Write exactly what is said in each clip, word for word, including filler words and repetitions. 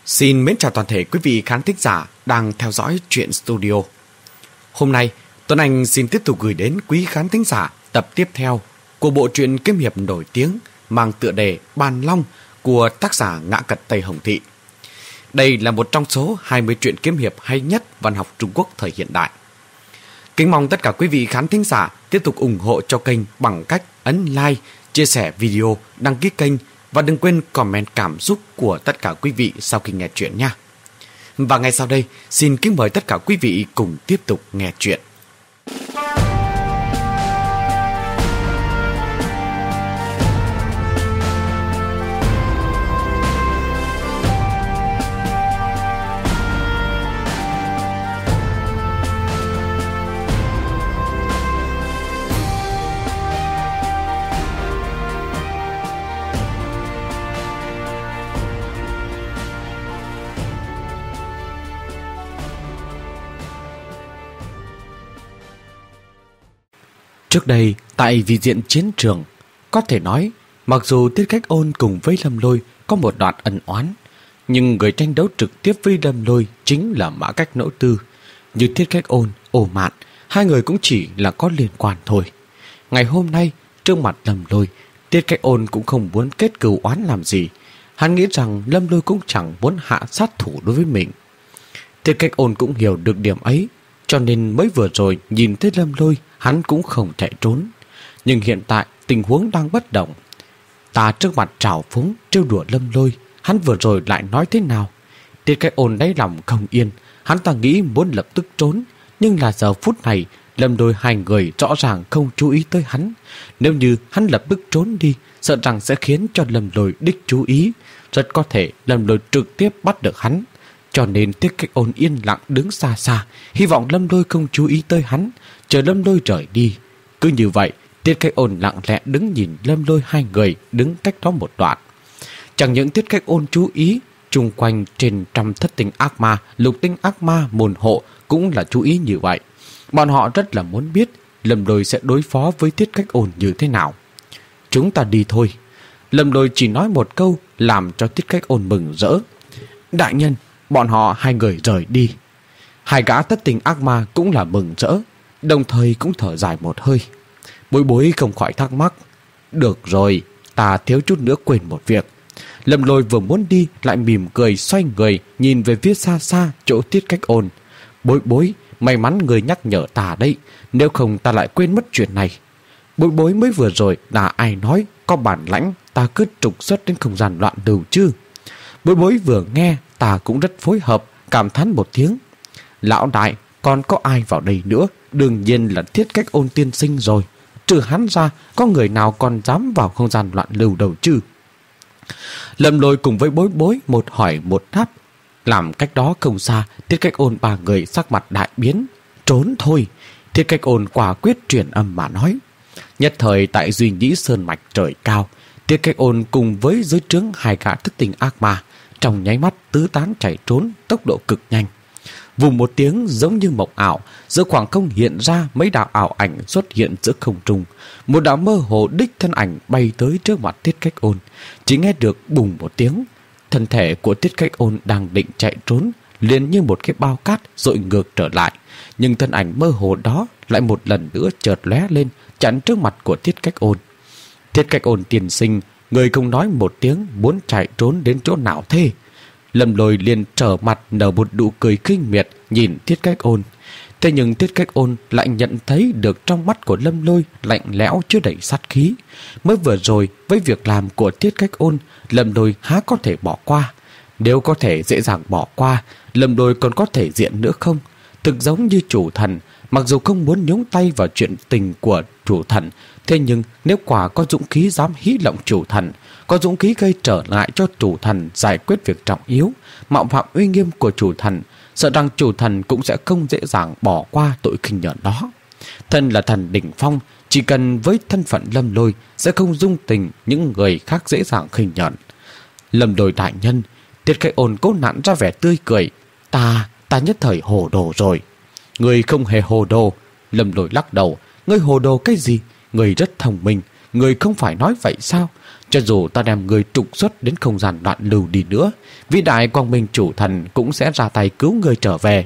Xin mến chào toàn thể quý vị khán thính giả đang theo dõi Truyện Studio. Hôm nay, Tuấn Anh xin tiếp tục gửi đến quý khán thính giả tập tiếp theo của bộ truyện kiếm hiệp nổi tiếng mang tựa đề Bàn Long của tác giả Ngã Cật Tây Hồng Thị. Đây là một trong số hai mươi truyện kiếm hiệp hay nhất văn học Trung Quốc thời hiện đại. Kính mong tất cả quý vị khán thính giả tiếp tục ủng hộ cho kênh bằng cách ấn like, chia sẻ video, đăng ký kênh và đừng quên comment cảm xúc của tất cả quý vị sau khi nghe chuyện nha. Và ngay sau đây, xin kính mời tất cả quý vị cùng tiếp tục nghe chuyện. Trước đây, tại vị diện chiến trường, có thể nói, mặc dù Tiết Cách Ôn cùng với Lâm Lôi có một đoạn ân oán, nhưng người tranh đấu trực tiếp với Lâm Lôi chính là Mã Cách Nỗ Tư. Như Tiết Cách Ôn, Ổ Mạn, hai người cũng chỉ là có liên quan thôi. Ngày hôm nay, trước mặt Lâm Lôi, Tiết Cách Ôn cũng không muốn kết cừu oán làm gì. Hắn nghĩ rằng Lâm Lôi cũng chẳng muốn hạ sát thủ đối với mình. Tiết Cách Ôn cũng hiểu được điểm ấy, cho nên mới vừa rồi nhìn thấy Lâm Lôi, hắn cũng không chạy trốn. Nhưng hiện tại tình huống đang bất động. Ta trước mặt trào phúng trêu đùa Lâm Lôi, hắn vừa rồi lại nói thế nào? Tiết Cách Ôn đáy lòng không yên, hắn ta nghĩ muốn lập tức trốn, nhưng là giờ phút này Lâm Lôi hai người rõ ràng không chú ý tới hắn. Nếu như hắn lập tức trốn đi, sợ rằng sẽ khiến cho Lâm Lôi đích chú ý, rất có thể Lâm Lôi trực tiếp bắt được hắn. Cho nên Tiết Cách Ôn yên lặng đứng xa xa, hy vọng Lâm Lôi không chú ý tới hắn, chờ Lâm Lôi rời đi. Cứ như vậy, Tiết Cách Ôn lặng lẽ đứng nhìn Lâm Lôi hai người đứng cách đó một đoạn. Chẳng những Tiết Cách Ôn chú ý, chung quanh trên trăm thất tinh ác ma, lục tinh ác ma, môn hộ cũng là chú ý như vậy. Bọn họ rất là muốn biết Lâm Lôi sẽ đối phó với Tiết Cách Ôn như thế nào. Chúng ta đi thôi. Lâm Lôi chỉ nói một câu làm cho Tiết Cách Ôn mừng rỡ. Đại nhân, bọn họ hai người rời đi. Hai gã thất tinh ác ma cũng là mừng rỡ, đồng thời cũng thở dài một hơi. Bối Bối không khỏi thắc mắc. Được rồi, ta thiếu chút nữa quên một việc. Lâm Lôi vừa muốn đi lại mỉm cười xoay người nhìn về phía xa xa chỗ Tiết Cách Ôn. Bối Bối, may mắn người nhắc nhở ta đấy, nếu không ta lại quên mất chuyện này. Bối Bối mới vừa rồi là ai nói có bản lãnh ta cứ trục xuất đến không gian loạn lưu chứ? Bối Bối vừa nghe ta cũng rất phối hợp, cảm thán một tiếng. Lão đại, còn có ai vào đây nữa? Đương nhiên là Tiết Cách Ôn tiên sinh rồi. Trừ hắn ra, có người nào còn dám vào không gian loạn lưu đâu chứ? Lâm Lôi cùng với Bối Bối một hỏi một đáp. Làm cách đó không xa, Tiết Cách Ôn ba người sắc mặt đại biến. Trốn thôi. Tiết Cách Ôn quả quyết truyền âm mà nói. Nhất thời tại Duy Nhĩ Sơn Mạch trời cao, Tiết Cách Ôn cùng với dưới trướng hai gã thức tình ác ma trong nháy mắt tứ tán chạy trốn tốc độ cực nhanh. Vù một tiếng giống như mộng ảo, giữa khoảng không hiện ra mấy đạo ảo ảnh xuất hiện giữa không trung. Một đạo mơ hồ đích thân ảnh bay tới trước mặt Tiết Cách Ôn. Chỉ nghe được bùng một tiếng, thân thể của Tiết Cách Ôn đang định chạy trốn liền như một cái bao cát dội ngược trở lại, nhưng thân ảnh mơ hồ đó lại một lần nữa chợt lóe lên chắn trước mặt của Tiết Cách Ôn. Tiết Cách Ôn tiên sinh, người không nói một tiếng muốn chạy trốn đến chỗ nào thế? Lâm Lôi liền trở mặt nở một nụ cười khinh miệt nhìn Tiết Cách Ôn. Thế nhưng Tiết Cách Ôn lại nhận thấy được trong mắt của Lâm Lôi lạnh lẽo chứa đầy sát khí. Mới vừa rồi với việc làm của Tiết Cách Ôn, Lâm Lôi há có thể bỏ qua? Nếu có thể dễ dàng bỏ qua, Lâm Lôi còn có thể diện nữa không? Thực giống như chủ thần, mặc dù không muốn nhúng tay vào chuyện tình của chủ thần, thế nhưng nếu quả có dũng khí dám hí lộng chủ thần, có dũng khí gây trở ngại cho chủ thần giải quyết việc trọng yếu, mạo phạm uy nghiêm của chủ thần, sợ rằng chủ thần cũng sẽ không dễ dàng bỏ qua tội khinh nhẫn đó. Thân là thần đỉnh phong, chỉ cần với thân phận Lâm Lôi sẽ không dung tình những người khác dễ dàng khinh nhẫn. Lâm Lôi đại nhân, Tiết Cách Ôn cố nặn ra vẻ tươi cười. Ta, ta nhất thời hồ đồ rồi. Người không hề hồ đồ. Lâm Lôi lắc đầu. Ngươi hồ đồ cái gì? Người rất thông minh, người không phải nói vậy sao? Cho dù ta đem người trục xuất đến không gian loạn lưu đi nữa, vĩ đại Quang Minh chủ thần cũng sẽ ra tay cứu người trở về.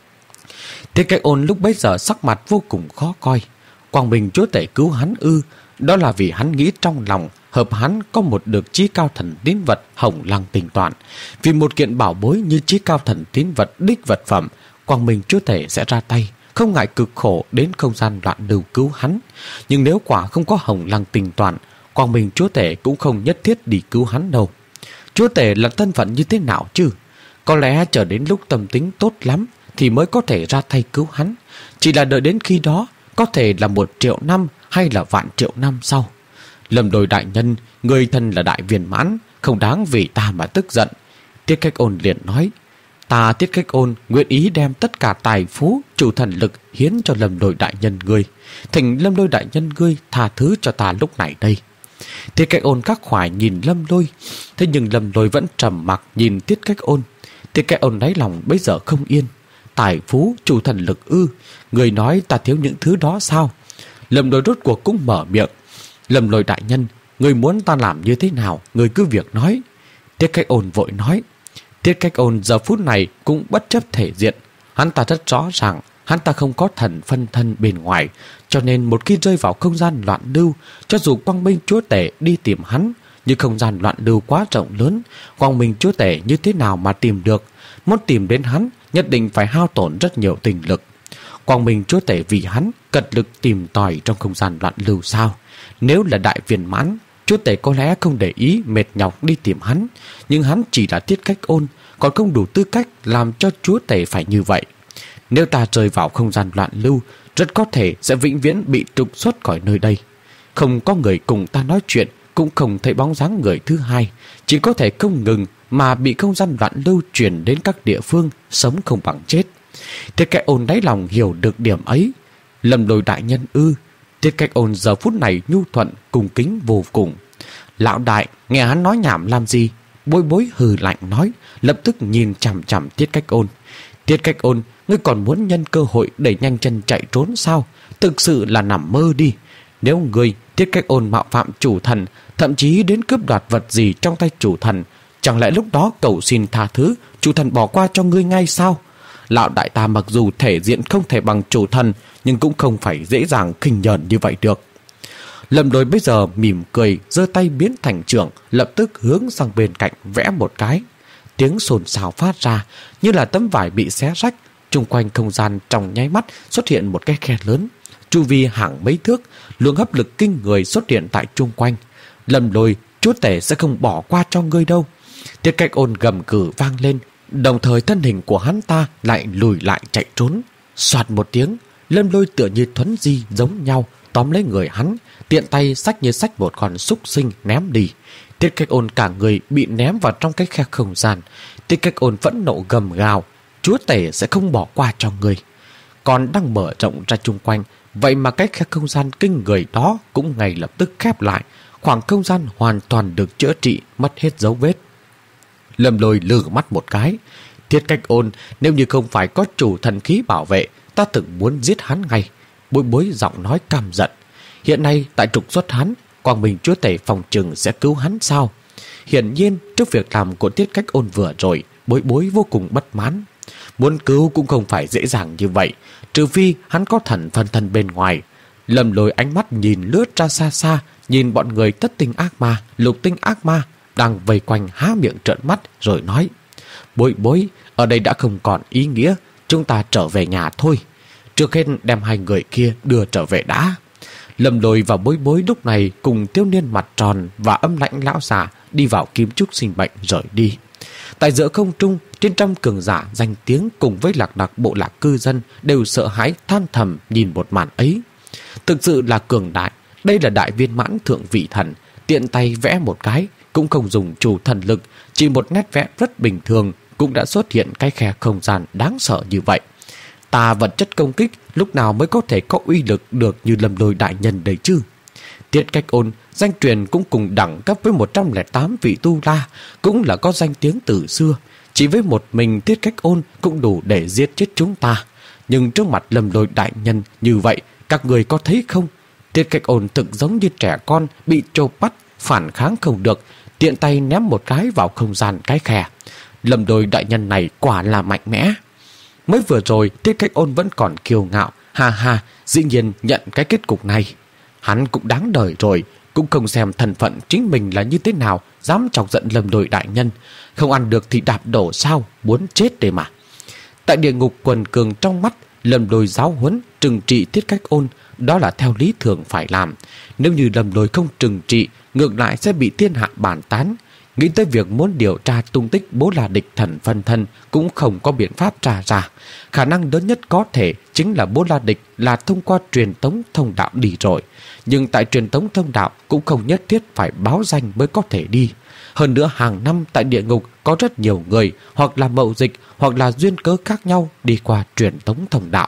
Tiết Cách Ôn lúc bấy giờ sắc mặt vô cùng khó coi. Quang Minh chúa tể cứu hắn ư? Đó là vì hắn nghĩ trong lòng hợp hắn có một được chí cao thần tín vật Hồng Lăng Tinh Toản. Vì một kiện bảo bối như chí cao thần tín vật đích vật phẩm, Quang Minh chúa tể sẽ ra tay, không ngại cực khổ đến không gian loạn lưu cứu hắn. Nhưng nếu quả không có Hồng Lăng Tinh Toản, Quang Minh chúa tể cũng không nhất thiết đi cứu hắn đâu. Chúa tể là thân phận như thế nào chứ? Có lẽ chờ đến lúc tâm tính tốt lắm thì mới có thể ra tay cứu hắn. Chỉ là đợi đến khi đó, có thể là một triệu năm hay là vạn triệu năm sau. Lâm Lôi đại nhân, người thân là đại viên mãn, không đáng vì ta mà tức giận. Tiết Cách Ôn liền nói, ta Tiết Cách Ôn nguyện ý đem tất cả tài phú, chủ thần lực hiến cho Lâm Lôi đại nhân ngươi. Thỉnh Lâm Lôi đại nhân ngươi tha thứ cho ta lúc này đây. Tiết Cách Ôn khắc khoải nhìn Lâm Lôi, thế nhưng Lâm Lôi vẫn trầm mặc nhìn Tiết Cách Ôn. Tiết Cách Ôn đáy lòng bây giờ không yên. Tài phú, chủ thần lực ư? Người nói ta thiếu những thứ đó sao? Lâm Lôi rốt cuộc cũng mở miệng. Lâm Lôi đại nhân, người muốn ta làm như thế nào, người cứ việc nói. Tiết Cách Ôn vội nói. Tiết Cách Ôn giờ phút này cũng bất chấp thể diện. Hắn ta rất rõ ràng, hắn ta không có thần phân thân bên ngoài, cho nên một khi rơi vào không gian loạn lưu, cho dù Quang Minh chúa tể đi tìm hắn, nhưng không gian loạn lưu quá rộng lớn, Quang Minh chúa tể như thế nào mà tìm được? Muốn tìm đến hắn, nhất định phải hao tổn rất nhiều tình lực. Quang Minh chúa tể vì hắn cật lực tìm tòi trong không gian loạn lưu sao? Nếu là đại viên mãn, chúa tể có lẽ không để ý mệt nhọc đi tìm hắn, nhưng hắn chỉ là Tiết Cách Ôn, còn không đủ tư cách làm cho chúa tể phải như vậy. Nếu ta rơi vào không gian loạn lưu, rất có thể sẽ vĩnh viễn bị trục xuất khỏi nơi đây. Không có người cùng ta nói chuyện, cũng không thấy bóng dáng người thứ hai, chỉ có thể không ngừng mà bị không gian loạn lưu chuyển đến các địa phương, sống không bằng chết. Tiết Cách Ôn đáy lòng hiểu được điểm ấy. Lâm Lôi đại nhân ư? Tiết Cách Ôn giờ phút này nhu thuận cung kính vô cùng. Lão đại, nghe hắn nói nhảm làm gì? Bối Bối hừ lạnh nói, lập tức nhìn chằm chằm Tiết Cách Ôn. Tiết Cách Ôn, ngươi còn muốn nhân cơ hội đẩy nhanh chân chạy trốn sao? Thực sự là nằm mơ đi. Nếu ngươi Tiết Cách Ôn mạo phạm chủ thần, thậm chí đến cướp đoạt vật gì trong tay chủ thần, chẳng lẽ lúc đó cầu xin tha thứ, chủ thần bỏ qua cho ngươi ngay sao? Lão đại ta mặc dù thể diện không thể bằng chủ thần, nhưng cũng không phải dễ dàng khinh nhờn như vậy được. Lâm Lôi bây giờ mỉm cười, giơ tay biến thành trưởng, lập tức hướng sang bên cạnh vẽ một cái. Tiếng xôn xao phát ra, như là tấm vải bị xé rách. Chung quanh không gian trong nháy mắt xuất hiện một cái khe lớn, chu vi hàng mấy thước, luồng hấp lực kinh người xuất hiện tại chung quanh. Lâm Lôi, chúa tể sẽ không bỏ qua cho ngươi đâu. Tiết Cách Ôn gầm cử vang lên, đồng thời thân hình của hắn ta lại lùi lại chạy trốn. Soạt một tiếng, Lâm Lôi tựa như thuấn di giống nhau tóm lấy người hắn, tiện tay xách như xách một con súc sinh ném đi. Tiết Cách Ôn cả người bị ném vào trong cái khe không gian. Tiết Cách Ôn phẫn nộ gầm gào, chúa tể sẽ không bỏ qua cho người. Còn đang mở rộng ra chung quanh, vậy mà cái khe không gian kinh người đó cũng ngay lập tức khép lại. Khoảng không gian hoàn toàn được chữa trị, mất hết dấu vết. Lâm Lôi lừ mắt một cái. Tiết Cách Ôn, nếu như không phải có chủ thần khí bảo vệ, ta từng muốn giết hắn ngay. Bối Bối giọng nói căm giận. Hiện nay tại trục xuất hắn, Quang Minh chúa tể phòng trừng sẽ cứu hắn sao? Hiển nhiên trước việc làm của Tiết Cách Ôn vừa rồi, Bối Bối vô cùng bất mãn. Muốn cứu cũng không phải dễ dàng như vậy, trừ phi hắn có thần phân thân bên ngoài. Lâm Lôi ánh mắt nhìn lướt ra xa xa, nhìn bọn người thất tinh ác ma, lục tinh ác ma đang vây quanh há miệng trợn mắt rồi nói: Bối Bối, ở đây đã không còn ý nghĩa, chúng ta trở về nhà thôi. Trước hết đem hai người kia đưa trở về đã. Lâm Lôi và Bối Bối lúc này cùng thiếu niên mặt tròn và âm lãnh lão già đi vào kim trúc sinh bệnh rời đi. Tại giữa không trung, trên trăm cường giả danh tiếng cùng với lạc đặc bộ lạc cư dân đều sợ hãi than thầm nhìn một màn ấy. Thực sự là cường đại, đây là đại viên mãn thượng vị thần, tiện tay vẽ một cái, cũng không dùng chủ thần lực, chỉ một nét vẽ rất bình thường cũng đã xuất hiện cái khe không gian đáng sợ như vậy. Ta vật chất công kích lúc nào mới có thể có uy lực được như Lâm Lôi đại nhân đấy chứ? Tiết Cách Ôn, danh truyền cũng cùng đẳng cấp với một trăm lẻ tám vị tu la, cũng là có danh tiếng từ xưa. Chỉ với một mình Tiết Cách Ôn cũng đủ để giết chết chúng ta. Nhưng trước mặt Lâm Lôi đại nhân như vậy, các người có thấy không? Tiết Cách Ôn thực giống như trẻ con bị trâu bắt, phản kháng không được, tiện tay ném một cái vào không gian cái khe. Lâm Lôi đại nhân này quả là mạnh mẽ. Mới vừa rồi Tiết Cách Ôn vẫn còn kiêu ngạo, ha ha, dĩ nhiên nhận cái kết cục này. Hắn cũng đáng đời rồi, cũng không xem thân phận chính mình là như thế nào, dám chọc giận Lâm Lôi đại nhân. Không ăn được thì đạp đổ sao, muốn chết để mà. Tại địa ngục quần cường trong mắt, Lâm Lôi giáo huấn trừng trị Tiết Cách Ôn, đó là theo lý thường phải làm. Nếu như Lâm Lôi không trừng trị, ngược lại sẽ bị thiên hạ bàn tán. Nghĩ tới việc muốn điều tra tung tích Bố La Địch thần phân thân cũng không có biện pháp tra ra. Khả năng lớn nhất có thể chính là Bố La Địch là thông qua truyền tống thông đạo đi rồi. Nhưng tại truyền tống thông đạo cũng không nhất thiết phải báo danh mới có thể đi. Hơn nữa hàng năm tại địa ngục có rất nhiều người hoặc là mậu dịch hoặc là duyên cớ khác nhau đi qua truyền tống thông đạo.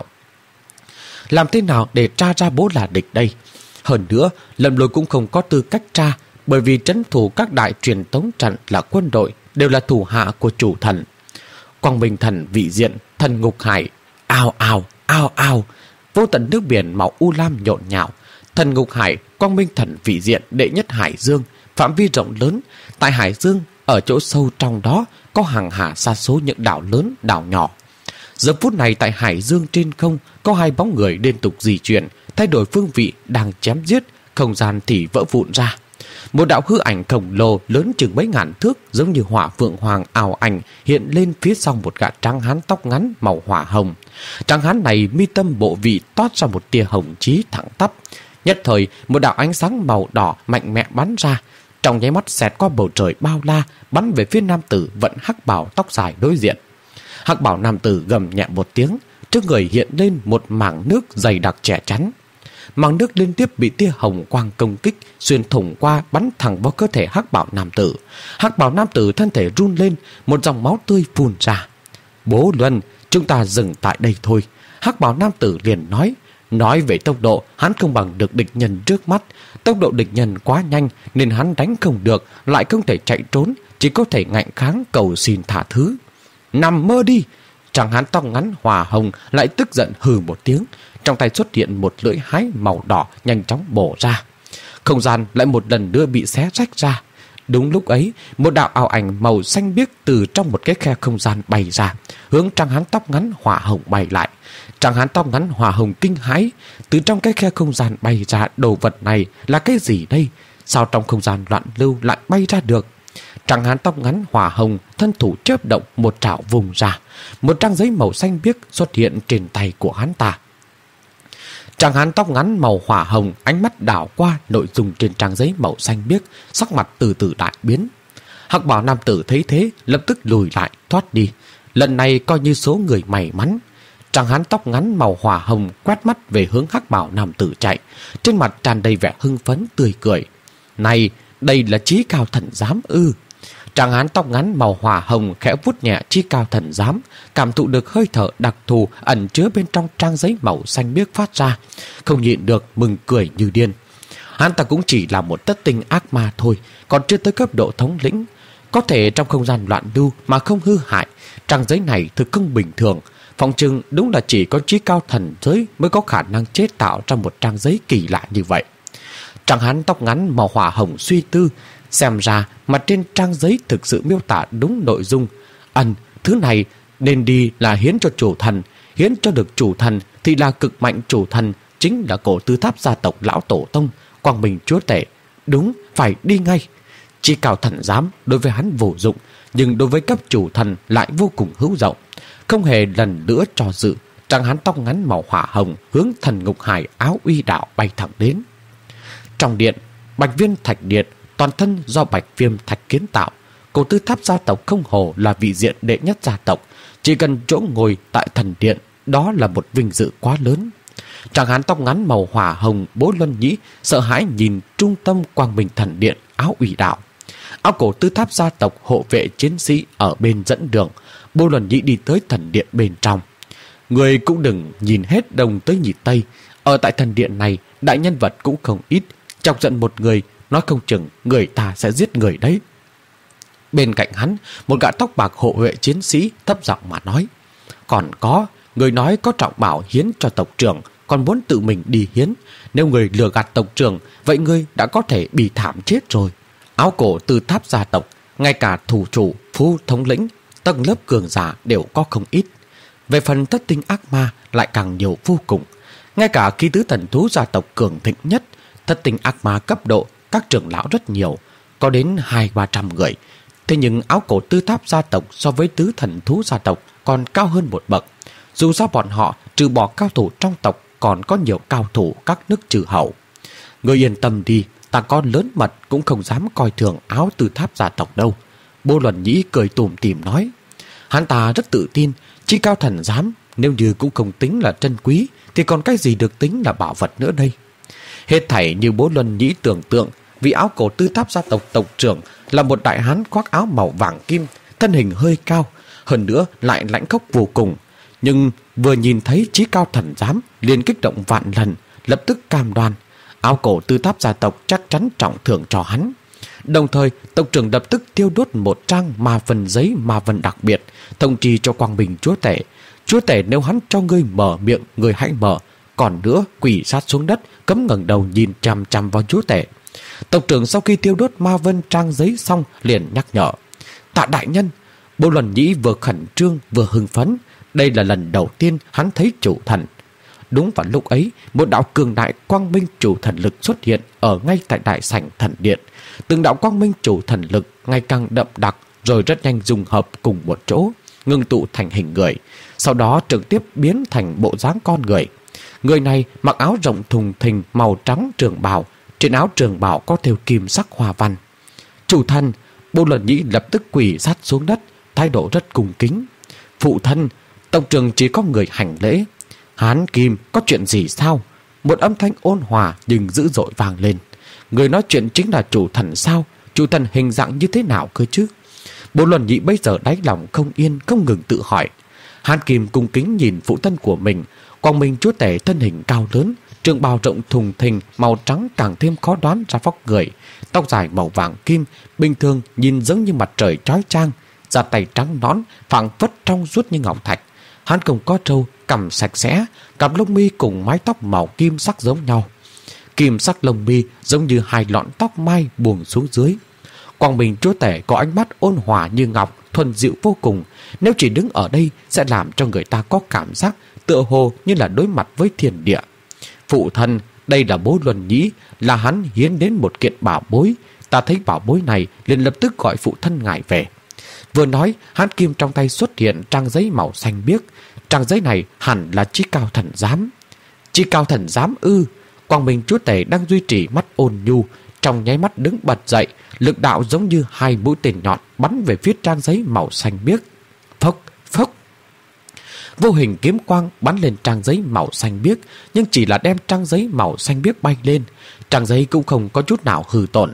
Làm thế nào để tra ra Bố La Địch đây? Hơn nữa, Lâm Lôi cũng không có tư cách tra, bởi vì trấn thủ các đại truyền tống trận là quân đội, đều là thủ hạ của chủ thần. Quang Minh Thần vị diện, thần ngục hải, ao ao, ao ao, vô tận nước biển màu u lam nhộn nhạo. Thần ngục hải, Quang Minh Thần vị diện đệ nhất hải dương, phạm vi rộng lớn. Tại hải dương, ở chỗ sâu trong đó có hàng hà sa số những đảo lớn, đảo nhỏ. Giờ phút này tại hải dương trên không có hai bóng người liên tục di chuyển, thay đổi phương vị đang chém giết, không gian thì vỡ vụn ra. Một đạo hư ảnh khổng lồ lớn chừng mấy ngàn thước, giống như hỏa phượng hoàng ảo ảnh, hiện lên phía sau một gã tráng hán tóc ngắn màu hỏa hồng. Tráng hán này mi tâm bộ vị toát ra một tia hồng chí thẳng tắp. Nhất thời, một đạo ánh sáng màu đỏ mạnh mẽ bắn ra, trong nháy mắt xẹt qua bầu trời bao la, bắn về phía nam tử vận hắc bào tóc dài đối diện. Hắc bào nam tử gầm nhẹ một tiếng, trước người hiện lên một mảng nước dày đặc che chắn. Mảng nước liên tiếp bị tia hồng quang công kích, xuyên thủng qua, bắn thẳng vào cơ thể hắc bào nam tử. Hắc bào nam tử thân thể run lên, một dòng máu tươi phun ra. Bố Luân, chúng ta dừng tại đây thôi. Hắc bào nam tử liền nói. Nói về tốc độ, hắn không bằng được địch nhân trước mắt. Tốc độ địch nhân quá nhanh nên hắn đánh không được, lại không thể chạy trốn, chỉ có thể ngạnh kháng cầu xin thả thứ. Nằm mơ đi! Tráng hán tóc ngắn hòa hồng lại tức giận hừ một tiếng, trong tay xuất hiện một lưỡi hái màu đỏ nhanh chóng bổ ra. Không gian lại một lần nữa bị xé rách ra. Đúng lúc ấy, một đạo ảo ảnh màu xanh biếc từ trong một cái khe không gian bay ra, hướng tráng hán tóc ngắn hỏa hồng bay lại. Tráng hán tóc ngắn hỏa hồng kinh hãi, từ trong cái khe không gian bay ra đồ vật này là cái gì đây? Sao trong không gian loạn lưu lại bay ra được? Tráng hán tóc ngắn hỏa hồng thân thủ chớp động, một trảo vùng ra, một trang giấy màu xanh biếc xuất hiện trên tay của hắn ta. Tráng hán tóc ngắn màu hỏa hồng ánh mắt đảo qua nội dung trên trang giấy màu xanh biếc, sắc mặt từ từ đại biến. Hắc bào nam tử thấy thế lập tức lùi lại thoát đi, lần này coi như số người may mắn. Tráng hán tóc ngắn màu hỏa hồng quét mắt về hướng hắc bào nam tử chạy, trên mặt tràn đầy vẻ hưng phấn tươi cười. Này, đây là Chí Cao Thần Giám ư? Tráng hán tóc ngắn màu hỏa hồng khẽ vuốt nhẹ Chí Cao Thần Giám, cảm thụ được hơi thở đặc thù ẩn chứa bên trong trang giấy màu xanh biếc phát ra, không nhịn được mừng cười như điên. Hắn ta cũng chỉ là một tất tinh ác ma thôi, còn chưa tới cấp độ thống lĩnh, có thể trong không gian loạn lưu mà không hư hại. Trang giấy này thực không bình thường, phòng trừng đúng là chỉ có Chí Cao Thần giới mới có khả năng chế tạo ra một trang giấy kỳ lạ như vậy. Tráng hán tóc ngắn màu hỏa hồng suy tư, xem ra mặt trên trang giấy thực sự miêu tả đúng nội dung. Ân, thứ này nên đi là hiến cho chủ thần, hiến cho được chủ thần thì là cực mạnh chủ thần, chính là cổ tư tháp gia tộc lão tổ tông, Quang Minh chúa tể. Đúng, phải đi ngay. Chí Cao Thần Giám đối với hắn vô dụng, nhưng đối với cấp chủ thần lại vô cùng hữu dụng. Không hề lần nữa trò dự, tráng hán tóc ngắn màu hỏa hồng hướng thần ngục hải áo uy đạo bay thẳng đến. Trong điện, Bạch Viên Thạch Điện toàn thân do Bạch Viêm Thạch kiến tạo, cổ tư tháp gia tộc không hồ là vị diện đệ nhất gia tộc, chỉ cần chỗ ngồi tại thần điện đó là một vinh dự quá lớn. Tráng hán tóc ngắn màu hỏa hồng Bố Luân Nhĩ sợ hãi nhìn trung tâm Quang Minh Thần Điện áo ủy đạo. Áo cổ tư tháp gia tộc hộ vệ chiến sĩ ở bên dẫn đường, Bố Luân Nhĩ đi tới thần điện bên trong. Người cũng đừng nhìn hết đông tới nhị tây, ở tại thần điện này đại nhân vật cũng không ít, chọc giận một người nói không chừng người ta sẽ giết người đấy. Bên cạnh hắn, một gã tóc bạc hộ vệ chiến sĩ thấp giọng mà nói. Còn có, người nói có trọng bảo hiến cho tộc trưởng, còn muốn tự mình đi hiến. Nếu người lừa gạt tộc trưởng, vậy ngươi đã có thể bị thảm chết rồi. Áo cổ Tư Tháp gia tộc, ngay cả thủ chủ, phú thống lĩnh, tầng lớp cường giả đều có không ít. Về phần thất tinh ác ma lại càng nhiều vô cùng. Ngay cả khi tứ thần thú gia tộc cường thịnh nhất, thất tinh ác ma cấp độ các trưởng lão rất nhiều, có đến hai ba trăm người. Thế nhưng áo cổ Tư Tháp gia tộc so với tứ thần thú gia tộc còn cao hơn một bậc. Dù sao bọn họ trừ bỏ cao thủ trong tộc còn có nhiều cao thủ các nước trừ hậu. Người yên tâm đi, ta con lớn mật cũng không dám coi thường áo Tư Tháp gia tộc đâu. Bô Luân Nhĩ cười tủm tỉm nói. Hắn ta rất tự tin, Chí Cao Thần Giám nếu như cũng không tính là trân quý thì còn cái gì được tính là bảo vật nữa đây. Hết thảy như Bố Luân Nhĩ tưởng tượng, vì áo cổ Tư Tháp gia tộc tộc trưởng là một đại hán khoác áo màu vàng kim, thân hình hơi cao, hơn nữa lại lãnh khốc vô cùng. Nhưng vừa nhìn thấy Chí Cao Thần Giám liền kích động vạn lần, lập tức cam đoan áo cổ Tư Tháp gia tộc chắc chắn trọng thưởng cho hắn. Đồng thời tộc trưởng lập tức tiêu đốt một trang ma vân giấy ma vân đặc biệt, thông trì cho Quang Minh chúa tể. Chúa tể nếu hắn cho ngươi mở miệng, ngươi hãy mở, còn nữa quỳ sát xuống đất, cấm ngẩng đầu nhìn chằm chằm vào chúa tể. Tộc trưởng sau khi tiêu đốt ma vân trang giấy xong liền nhắc nhở. Tạ đại nhân. Bô Luân Nhĩ vừa khẩn trương vừa hưng phấn. Đây là lần đầu tiên hắn thấy chủ thần. Đúng vào lúc ấy, một đạo cường đại quang minh chủ thần lực xuất hiện ở ngay tại đại sảnh thần điện. Từng đạo quang minh chủ thần lực ngày càng đậm đặc, rồi rất nhanh dung hợp cùng một chỗ, ngưng tụ thành hình người, sau đó trực tiếp biến thành bộ dáng con người. Người này mặc áo rộng thùng thình màu trắng trường bào, trên áo trường bào có thêu kim sắc hoa văn. Chủ thần. Bô Luân Nhĩ lập tức quỳ sát xuống đất, thái độ rất cung kính. Phụ thân. Tộc trưởng chỉ có người hành lễ. Hán Kim, có chuyện gì sao? Một âm thanh ôn hòa nhưng dữ dội vang lên. Người nói chuyện chính là chủ thần sao? Chủ thần hình dạng như thế nào cơ chứ? Bố Luân Nhĩ bây giờ đáy lòng không yên, không ngừng tự hỏi. Hán Kim cung kính nhìn phụ thân của mình. Quang Minh chúa tể thân hình cao lớn, trường bào rộng thùng thình màu trắng càng thêm khó đoán ra vóc người, tóc dài màu vàng kim, bình thường nhìn giống như mặt trời chói chang, da tay trắng nõn, phảng phất trong suốt như ngọc thạch. Hắn không có trâu, cằm sạch sẽ, cặp lông mi cùng mái tóc màu kim sắc giống nhau. Kim sắc lông mi giống như hai lọn tóc mai buông xuống dưới. Quang Minh chúa tể có ánh mắt ôn hòa như ngọc, thuần dịu vô cùng. Nếu chỉ đứng ở đây sẽ làm cho người ta có cảm giác tựa hồ như là đối mặt với thiên địa. Phụ thân, đây là Bố Luân Nhĩ, là hắn hiến đến một kiện bảo bối. Ta thấy bảo bối này liền lập tức gọi phụ thân ngài về. Vừa nói, Hán Kim trong tay xuất hiện trang giấy màu xanh biếc. Trang giấy này hẳn là Chí Cao Thần Giám. Chí Cao Thần Giám ư? Quang Minh chúa tể đang duy trì mắt ôn nhu, trong nháy mắt đứng bật dậy, lực đạo giống như hai mũi tên nhọn bắn về phía trang giấy màu xanh biếc. Phốc, phốc. Vô hình kiếm quang bắn lên trang giấy màu xanh biếc, nhưng chỉ là đem trang giấy màu xanh biếc bay lên. Trang giấy cũng không có chút nào hư tổn.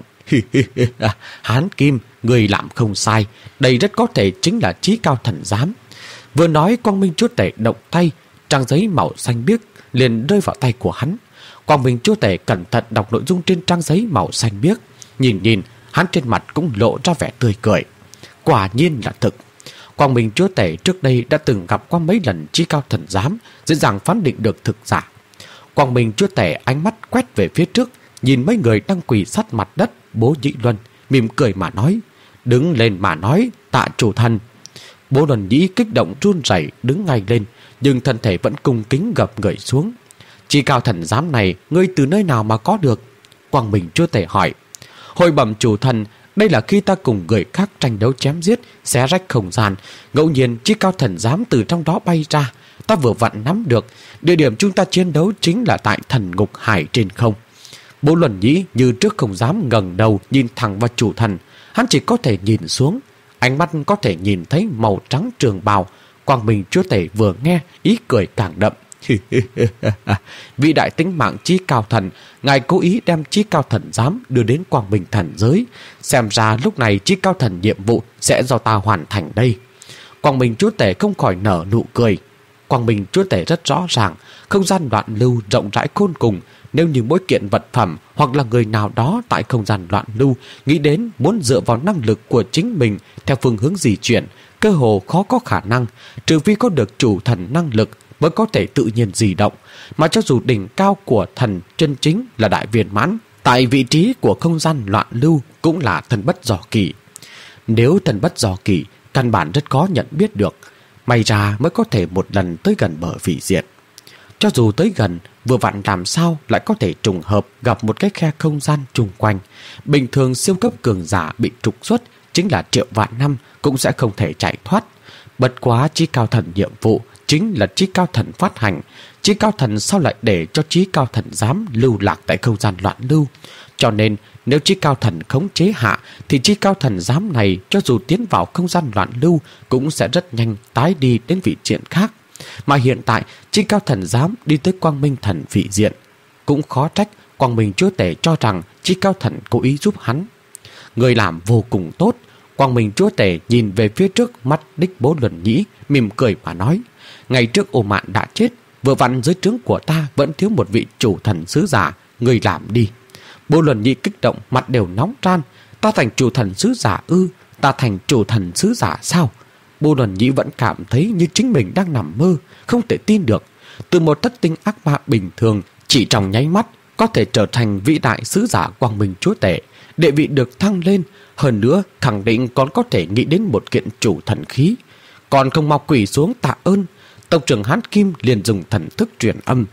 Hán Kim, người làm không sai, đây rất có thể chính là Chí Cao Thần Giám. Vừa nói, Quang Minh chúa tể động tay, trang giấy màu xanh biếc liền rơi vào tay của hắn. Quang Minh chúa tể cẩn thận đọc nội dung trên trang giấy màu xanh biếc, nhìn nhìn, hắn trên mặt cũng lộ ra vẻ tươi cười. Quả nhiên là thực. Quang Minh chúa tể trước đây đã từng gặp qua mấy lần Chí Cao Thần Giám, dễ dàng phán định được thực giả. Quang Minh chúa tể ánh mắt quét về phía trước, nhìn mấy người đang quỳ sát mặt đất. Bố Nhĩ Luân mỉm cười mà nói. Đứng lên mà nói, tạ chủ thần. Bố Luân Nhĩ kích động run rẩy đứng ngay lên, nhưng thân thể vẫn cung kính gập người xuống. Chí Cao Thần Giám này, ngươi từ nơi nào mà có được? Quang Minh chúa tể hỏi. Hồi bẩm chủ thần, đây là khi ta cùng người khác tranh đấu chém giết, xé rách không gian, ngẫu nhiên Chí Cao Thần Giám từ trong đó bay ra, ta vừa vặn nắm được. Địa điểm chúng ta chiến đấu chính là tại thần ngục hải trên không. Bố Luân Nhĩ như trước không dám ngẩng đầu nhìn thẳng vào chủ thần, hắn chỉ có thể nhìn xuống, ánh mắt có thể nhìn thấy màu trắng trường bào. Quang Minh chúa tể vừa nghe, ý cười càng đậm. Vị đại tính mạng Chí Cao Thần, ngài cố ý đem Chí Cao Thần Giám đưa đến Quang Minh thần giới, xem ra lúc này Chí Cao Thần nhiệm vụ sẽ do ta hoàn thành đây. Quang Minh chúa tể không khỏi nở nụ cười. Quang Minh chúa tể rất rõ ràng, không gian loạn lưu rộng rãi khôn cùng, nếu như mỗi kiện vật phẩm hoặc là người nào đó tại không gian loạn lưu nghĩ đến muốn dựa vào năng lực của chính mình theo phương hướng di chuyển, cơ hồ khó có khả năng, trừ phi có được chủ thần năng lực mới có thể tự nhiên di động. Mà cho dù đỉnh cao của thần chân chính là đại viên mãn, tại vị trí của không gian loạn lưu cũng là thần bất do kỷ. Nếu thần bất do kỷ, căn bản rất khó nhận biết được, may ra mới có thể một lần tới gần bờ vị diện. Cho dù tới gần, vừa vặn làm sao lại có thể trùng hợp gặp một cái khe không gian chung quanh. Bình thường siêu cấp cường giả bị trục xuất chính là triệu vạn năm cũng sẽ không thể chạy thoát. Bất quá chí cao thần nhiệm vụ chính là chí cao thần phát hành. Chí cao thần sao lại để cho chí cao thần dám lưu lạc tại không gian loạn lưu? Cho nên nếu chí cao thần khống chế hạ thì chí cao thần dám này cho dù tiến vào không gian loạn lưu cũng sẽ rất nhanh tái đi đến vị diện khác. Mà hiện tại chí cao thần dám đi tới quang minh thần vị diện, cũng khó trách quang minh chúa tể cho rằng chí cao thần cố ý giúp hắn. Người làm vô cùng tốt. Quang minh chúa tể nhìn về phía trước mắt Đích Bố Luân Nhĩ, mỉm cười mà nói: ngày trước Ô Mạn đã chết, vừa vặn dưới trướng của ta vẫn thiếu một vị chủ thần sứ giả, người làm đi. Bố Luân Nhĩ kích động, mặt đều nóng ran. Ta thành chủ thần sứ giả ư? Ta thành chủ thần sứ giả sao? Bố Luân Nhĩ vẫn cảm thấy như chính mình đang nằm mơ, không thể tin được. Từ một thất tinh ác ma bình thường, chỉ trong nháy mắt có thể trở thành vĩ đại sứ giả quang minh chúa tể, địa vị được thăng lên. Hơn nữa khẳng định còn có thể nghĩ đến một kiện chủ thần khí. Còn không mau quỳ xuống tạ ơn. Tộc trưởng Hán Kim liền dùng thần thức truyền âm.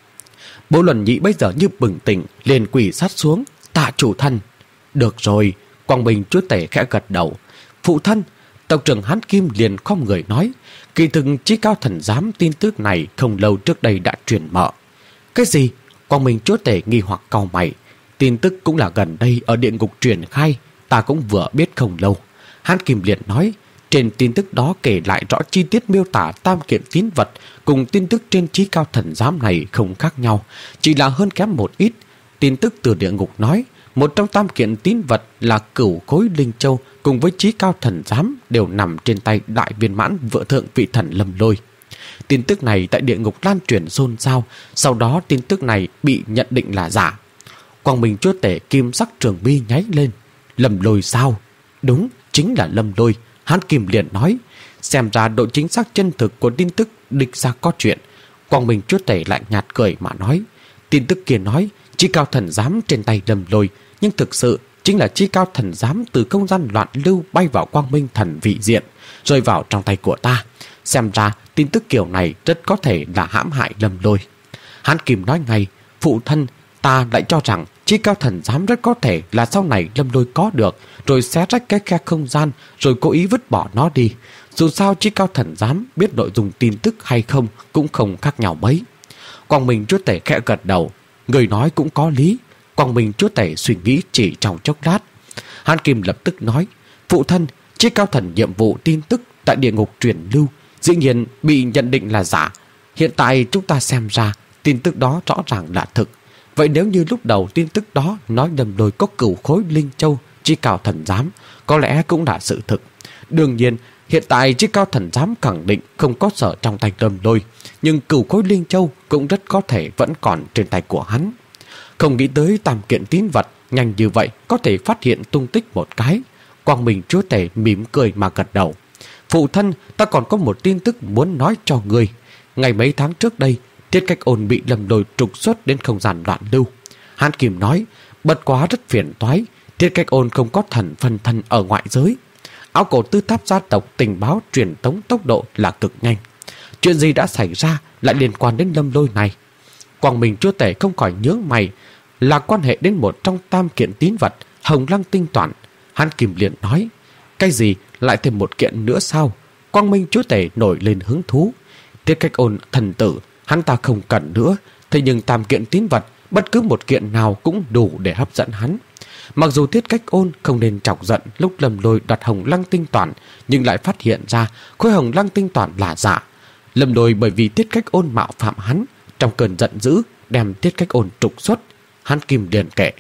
Bố Luân Nhĩ bây giờ như bừng tỉnh, liền quỳ sát xuống: tạ chủ thần. Được rồi. Quang minh chúa tể khẽ gật đầu. Phụ thân. Tộc trưởng Hán Kim liền khom người nói: kỳ thực chí cao thần giám tin tức này không lâu trước đây đã truyền mở. Cái gì? Quang minh chúa tể nghi hoặc cau mày. Tin tức cũng là gần đây ở địa ngục truyền khai, ta cũng vừa biết không lâu. Hán Kim liền nói: trên tin tức đó kể lại rõ chi tiết miêu tả tam kiện tín vật cùng tin tức trên chí cao thần giám này không khác nhau, chỉ là hơn kém một ít. Tin tức từ địa ngục nói một trong tam kiện tín vật là cửu khối linh châu cùng với chí cao thần giám đều nằm trên tay đại viên mãn vợ thượng vị thần Lâm Lôi. Tin tức này tại địa ngục lan truyền xôn xao, sau đó tin tức này bị nhận định là giả. Quang minh chúa tể kim sắc trường bi nháy lên. Lâm Lôi sao? Đúng, chính là Lâm Lôi. Hán Kim liền nói: xem ra độ chính xác chân thực của tin tức đích ra có chuyện. Quang minh chúa tể lạnh nhạt cười mà nói: tin tức kia nói chí cao thần giám trên tay Lâm Lôi, nhưng thực sự chính là chí cao thần giám từ không gian loạn lưu bay vào quang minh thần vị diện, rơi vào trong tay của ta. Xem ra tin tức kiểu này rất có thể là hãm hại Lâm Lôi. Hán Kim nói ngay: phụ thân, ta lại cho rằng chí cao thần giám rất có thể là sau này Lâm Lôi có được, rồi xé rách cái khe không gian, rồi cố ý vứt bỏ nó đi. Dù sao chí cao thần giám biết nội dung tin tức hay không cũng không khác nhau mấy. Quang minh chúa tể khẽ gật đầu. Người nói cũng có lý. Quang minh chúa tể suy nghĩ chỉ trong chốc lát. Hán Kim lập tức nói: phụ thân, chí cao thần nhiệm vụ tin tức tại địa ngục truyền lưu dĩ nhiên bị nhận định là giả. Hiện tại chúng ta xem ra tin tức đó rõ ràng là thực. Vậy nếu như lúc đầu tin tức đó nói Lâm Lôi có cửu khối linh châu, chí cao thần giám có lẽ cũng là sự thực. Đương nhiên hiện tại chí cao thần giám khẳng định không có sở trong tay Lâm Lôi, nhưng cửu khối linh châu cũng rất có thể vẫn còn trên tay của hắn. Không nghĩ tới tam kiện tín vật nhanh như vậy có thể phát hiện tung tích một cái. Quang minh chúa tể mỉm cười mà gật đầu. Phụ thân, ta còn có một tin tức muốn nói cho người. Ngày mấy tháng trước đây, Tiết Cách Ôn bị Lâm Lôi trục xuất đến không gian loạn lưu. Hán Kim nói: bất quá rất phiền toái, Tiết Cách Ôn không có thần phân thân ở ngoại giới. Áo cổ tư tháp gia tộc tình báo truyền tống tốc độ là cực nhanh. Chuyện gì đã xảy ra lại liên quan đến Lâm Lôi này? Quang minh chúa tể không khỏi nhướng mày. Là quan hệ đến một trong tam kiện tín vật Hồng Lăng tinh toản. Hán Kim liền nói: cái gì, lại thêm một kiện nữa sao? Quang minh chúa tể nổi lên hứng thú. Tiết Cách Ôn thần tử hắn ta không cần nữa, thế nhưng tam kiện tín vật bất cứ một kiện nào cũng đủ để hấp dẫn hắn. Mặc dù Tiết Cách Ôn không nên chọc giận lúc Lâm Lôi đoạt Hồng Lăng tinh toản, nhưng lại phát hiện ra khối Hồng Lăng tinh toản là giả. Lâm Lôi bởi vì Tiết Cách Ôn mạo phạm hắn, trong cơn giận dữ đem Tiết Cách Ôn trục xuất. Hán Kim liền kệ.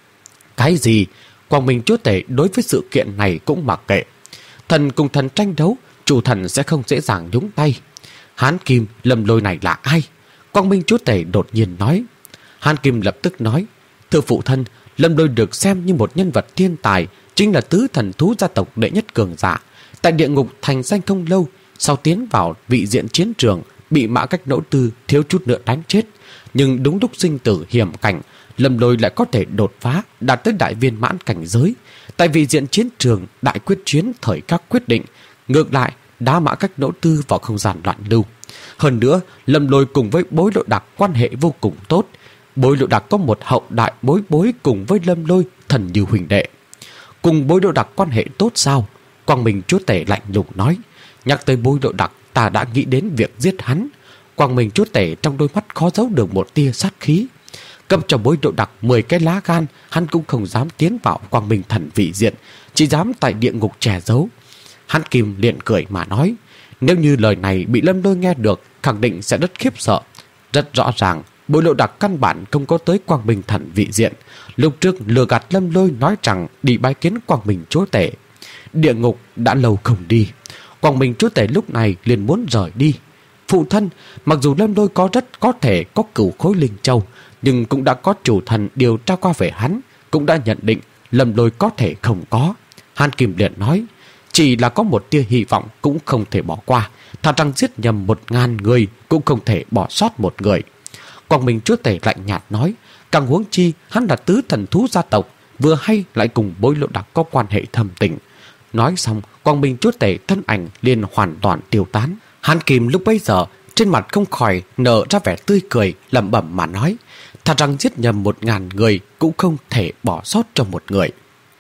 Cái gì? Quang minh chúa tể đối với sự kiện này cũng mặc kệ. Thần cùng thần tranh đấu, chủ thần sẽ không dễ dàng nhúng tay. Hán Kim, Lâm Lôi này là ai? Quang minh chúa tể đột nhiên nói. Hán Kim lập tức nói: thưa phụ thân, Lâm Lôi được xem như một nhân vật thiên tài, chính là tứ thần thú gia tộc đệ nhất cường giả. Tại địa ngục thành danh không lâu, sau tiến vào vị diện chiến trường, bị Mã Cách Nỗ Tư thiếu chút nữa đánh chết. Nhưng đúng lúc sinh tử hiểm cảnh, Lâm Lôi lại có thể đột phá đạt tới đại viên mãn cảnh giới. Tại vì diện chiến trường đại quyết chiến thời các quyết định, ngược lại đá mã cách nỗ tư vào không gian loạn lưu. Hơn nữa, Lâm Lôi cùng với Bối Lộ Đặc quan hệ vô cùng tốt. Bối Lộ Đặc có một hậu đại bối bối cùng với Lâm Lôi thần như huỳnh đệ. Cùng Bối Lộ Đặc quan hệ tốt sao? Quang Minh Chúa Tể lạnh lùng nói. Nhắc tới Bối Lộ Đặc, ta đã nghĩ đến việc giết hắn. Quang Minh Chúa Tể trong đôi mắt khó giấu được một tia sát khí. Cấp cho Bối Lộ Đặc mười cái lá gan, hắn cũng không dám tiến vào Quang Minh thần vị diện, chỉ dám tại địa ngục che giấu. Hắn Kim liền cười mà nói, nếu như lời này bị Lâm Lôi nghe được, khẳng định sẽ rất khiếp sợ. Rất rõ ràng, Bối Lộ Đặc căn bản không có tới Quang Minh thần vị diện. Lúc trước lừa gạt Lâm Lôi nói rằng đi bái kiến Quang Minh Chúa Tể. Địa ngục đã lâu không đi. Quang Minh Chúa Tể lúc này liền muốn rời đi. Phụ thân, mặc dù Lâm Lôi có rất có thể có cửu khối linh châu, nhưng cũng đã có chủ thần điều tra qua về hắn, cũng đã nhận định Lâm Lôi có thể không có. Hàn Kim liền nói, chỉ là có một tia hy vọng cũng không thể bỏ qua. Thà rằng giết nhầm một ngàn người cũng không thể bỏ sót một người. Quang Minh Chúa Tể lạnh nhạt nói, càng huống chi hắn là tứ thần thú gia tộc, vừa hay lại cùng Bối Lộ Đặc có quan hệ thâm tình. Nói xong, Quang Minh Chúa Tể thân ảnh liền hoàn toàn tiêu tán. Hàn Kim lúc bấy giờ trên mặt không khỏi nở ra vẻ tươi cười, lẩm bẩm mà nói, thà rằng giết nhầm một ngàn người cũng không thể bỏ sót cho một người.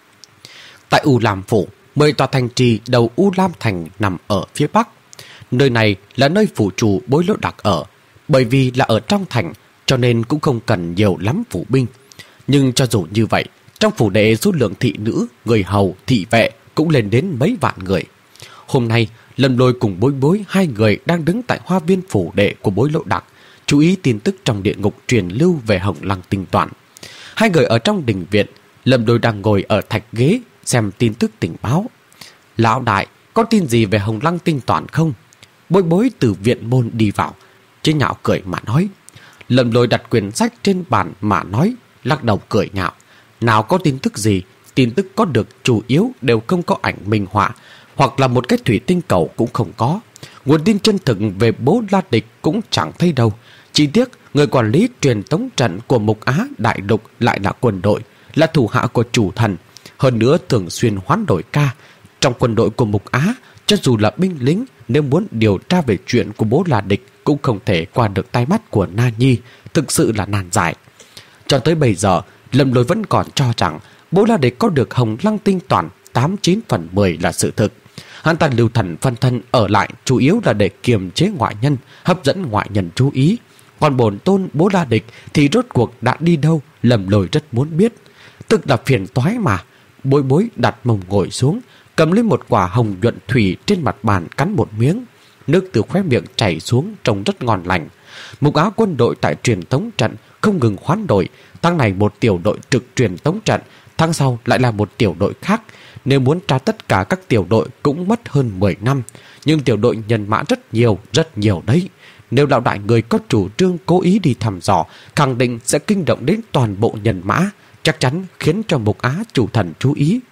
Tại U Lam Phủ, mười tòa thành trì đầu U Lam Thành nằm ở phía bắc. Nơi này là nơi phủ chủ Bối Lộ Đặc ở. Bởi vì là ở trong thành, cho nên cũng không cần nhiều lắm phủ binh. Nhưng cho dù như vậy, trong phủ đệ số lượng thị nữ, người hầu, thị vệ cũng lên đến mấy vạn người. Hôm nay, Lâm Lôi cùng Bối Bối hai người đang đứng tại hoa viên phủ đệ của Bối Lộ Đặc, chú ý tin tức trong địa ngục truyền lưu về Hồng Lăng Tinh Toàn. Hai người ở trong đình viện, Lâm Lôi đang ngồi ở thạch ghế xem tin tức tình báo. Lão đại, có tin gì về Hồng Lăng Tinh Toàn không? Bối Bối từ viện môn đi vào, chế nhạo cười mà nói. Lâm Lôi đặt quyển sách trên bàn mà nói, lắc đầu cười nhạo. Nào có tin tức gì, tin tức có được chủ yếu đều không có ảnh minh họa, hoặc là một cái thủy tinh cầu cũng không có. Nguồn tin chân thực về Bố La Địch cũng chẳng thấy đâu. Chỉ tiếc người quản lý truyền tống trận của Mục Á Đại Lục lại là quân đội, là thủ hạ của chủ thần, hơn nữa thường xuyên hoán đổi ca. Trong quân đội của Mục Á, cho dù là binh lính, nếu muốn điều tra về chuyện của Bố La Địch cũng không thể qua được tai mắt của Na Nhi, thực sự là nan giải. Cho tới bây giờ, Lâm Lôi vẫn còn cho rằng Bố La Địch có được Hồng Lăng Tinh Toàn tám chín phần mười là sự thực. Hắn ta lưu thần phân thân ở lại chủ yếu là để kiềm chế ngoại nhân, hấp dẫn ngoại nhân chú ý. Còn bổn tôn Bố La Địch thì rốt cuộc đã đi đâu, Lâm Lôi rất muốn biết. Tức là phiền toái mà. Bối Bối đặt mông ngồi xuống, cầm lên một quả hồng nhuận thủy trên mặt bàn cắn một miếng. Nước từ khóe miệng chảy xuống trông rất ngon lành. Mục Á quân đội tại truyền tống trận không ngừng hoán đổi, tháng này một tiểu đội trực truyền tống trận, tháng sau lại là một tiểu đội khác. Nếu muốn tra tất cả các tiểu đội cũng mất hơn mười năm, nhưng tiểu đội nhân mã rất nhiều, rất nhiều đấy. Nếu lão đại người có chủ trương cố ý đi thăm dò, khẳng định sẽ kinh động đến toàn bộ nhân mã, chắc chắn khiến cho Mục Á chủ thần chú ý.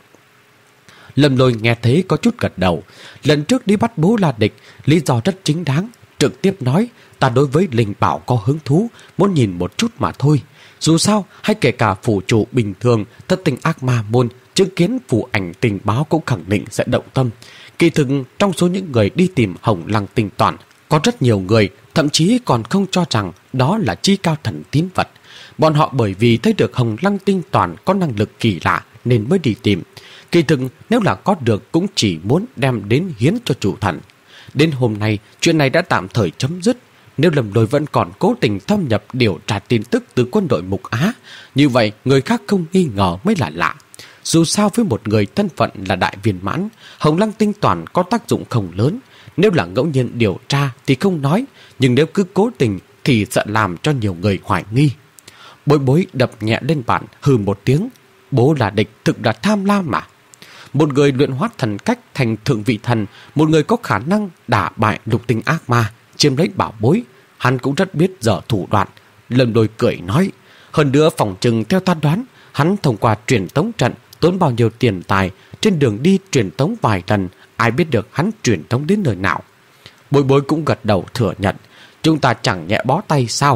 Lâm Lôi nghe thấy có chút gật đầu. Lần trước đi bắt Bố La Địch, lý do rất chính đáng, trực tiếp nói ta đối với linh bảo có hứng thú, muốn nhìn một chút mà thôi. Dù sao, hay kể cả phủ chủ bình thường, thất tình ác ma môn chứng kiến phù ảnh tình báo cũng khẳng định sẽ động tâm. Kỳ thực trong số những người đi tìm Hồng Lăng Tinh Toàn, có rất nhiều người thậm chí còn không cho rằng đó là chi cao thần tín vật. Bọn họ bởi vì thấy được Hồng Lăng Tinh Toàn có năng lực kỳ lạ nên mới đi tìm. Kỳ thực nếu là có được cũng chỉ muốn đem đến hiến cho chủ thần. Đến hôm nay chuyện này đã tạm thời chấm dứt. Nếu Lâm Lôi vẫn còn cố tình thâm nhập điều tra tin tức từ quân đội Mục Á, như vậy người khác không nghi ngờ mới là lạ. Dù sao với một người thân phận là đại viên mãn, Hồng Lăng Tinh Toàn có tác dụng không lớn. Nếu là ngẫu nhiên điều tra thì không nói, nhưng nếu cứ cố tình thì sợ làm cho nhiều người hoài nghi. Bối Bối đập nhẹ lên bàn hừ một tiếng. Bố là địch thực là tham lam mà. Một người luyện hóa thần cách thành thượng vị thần, một người có khả năng đả bại lục tinh ác ma, chiếm lấy bảo bối, hắn cũng rất biết dở thủ đoạn. Lâm Lôi cười nói, hơn nữa phòng trừng theo ta đoán, hắn thông qua truyền tống trận tốn bao nhiêu tiền tài, trên đường đi truyền tống vài lần, ai biết được hắn truyền tống đến nơi nào. Bối Bối cũng gật đầu thừa nhận, chúng ta chẳng nhẹ bó tay sao?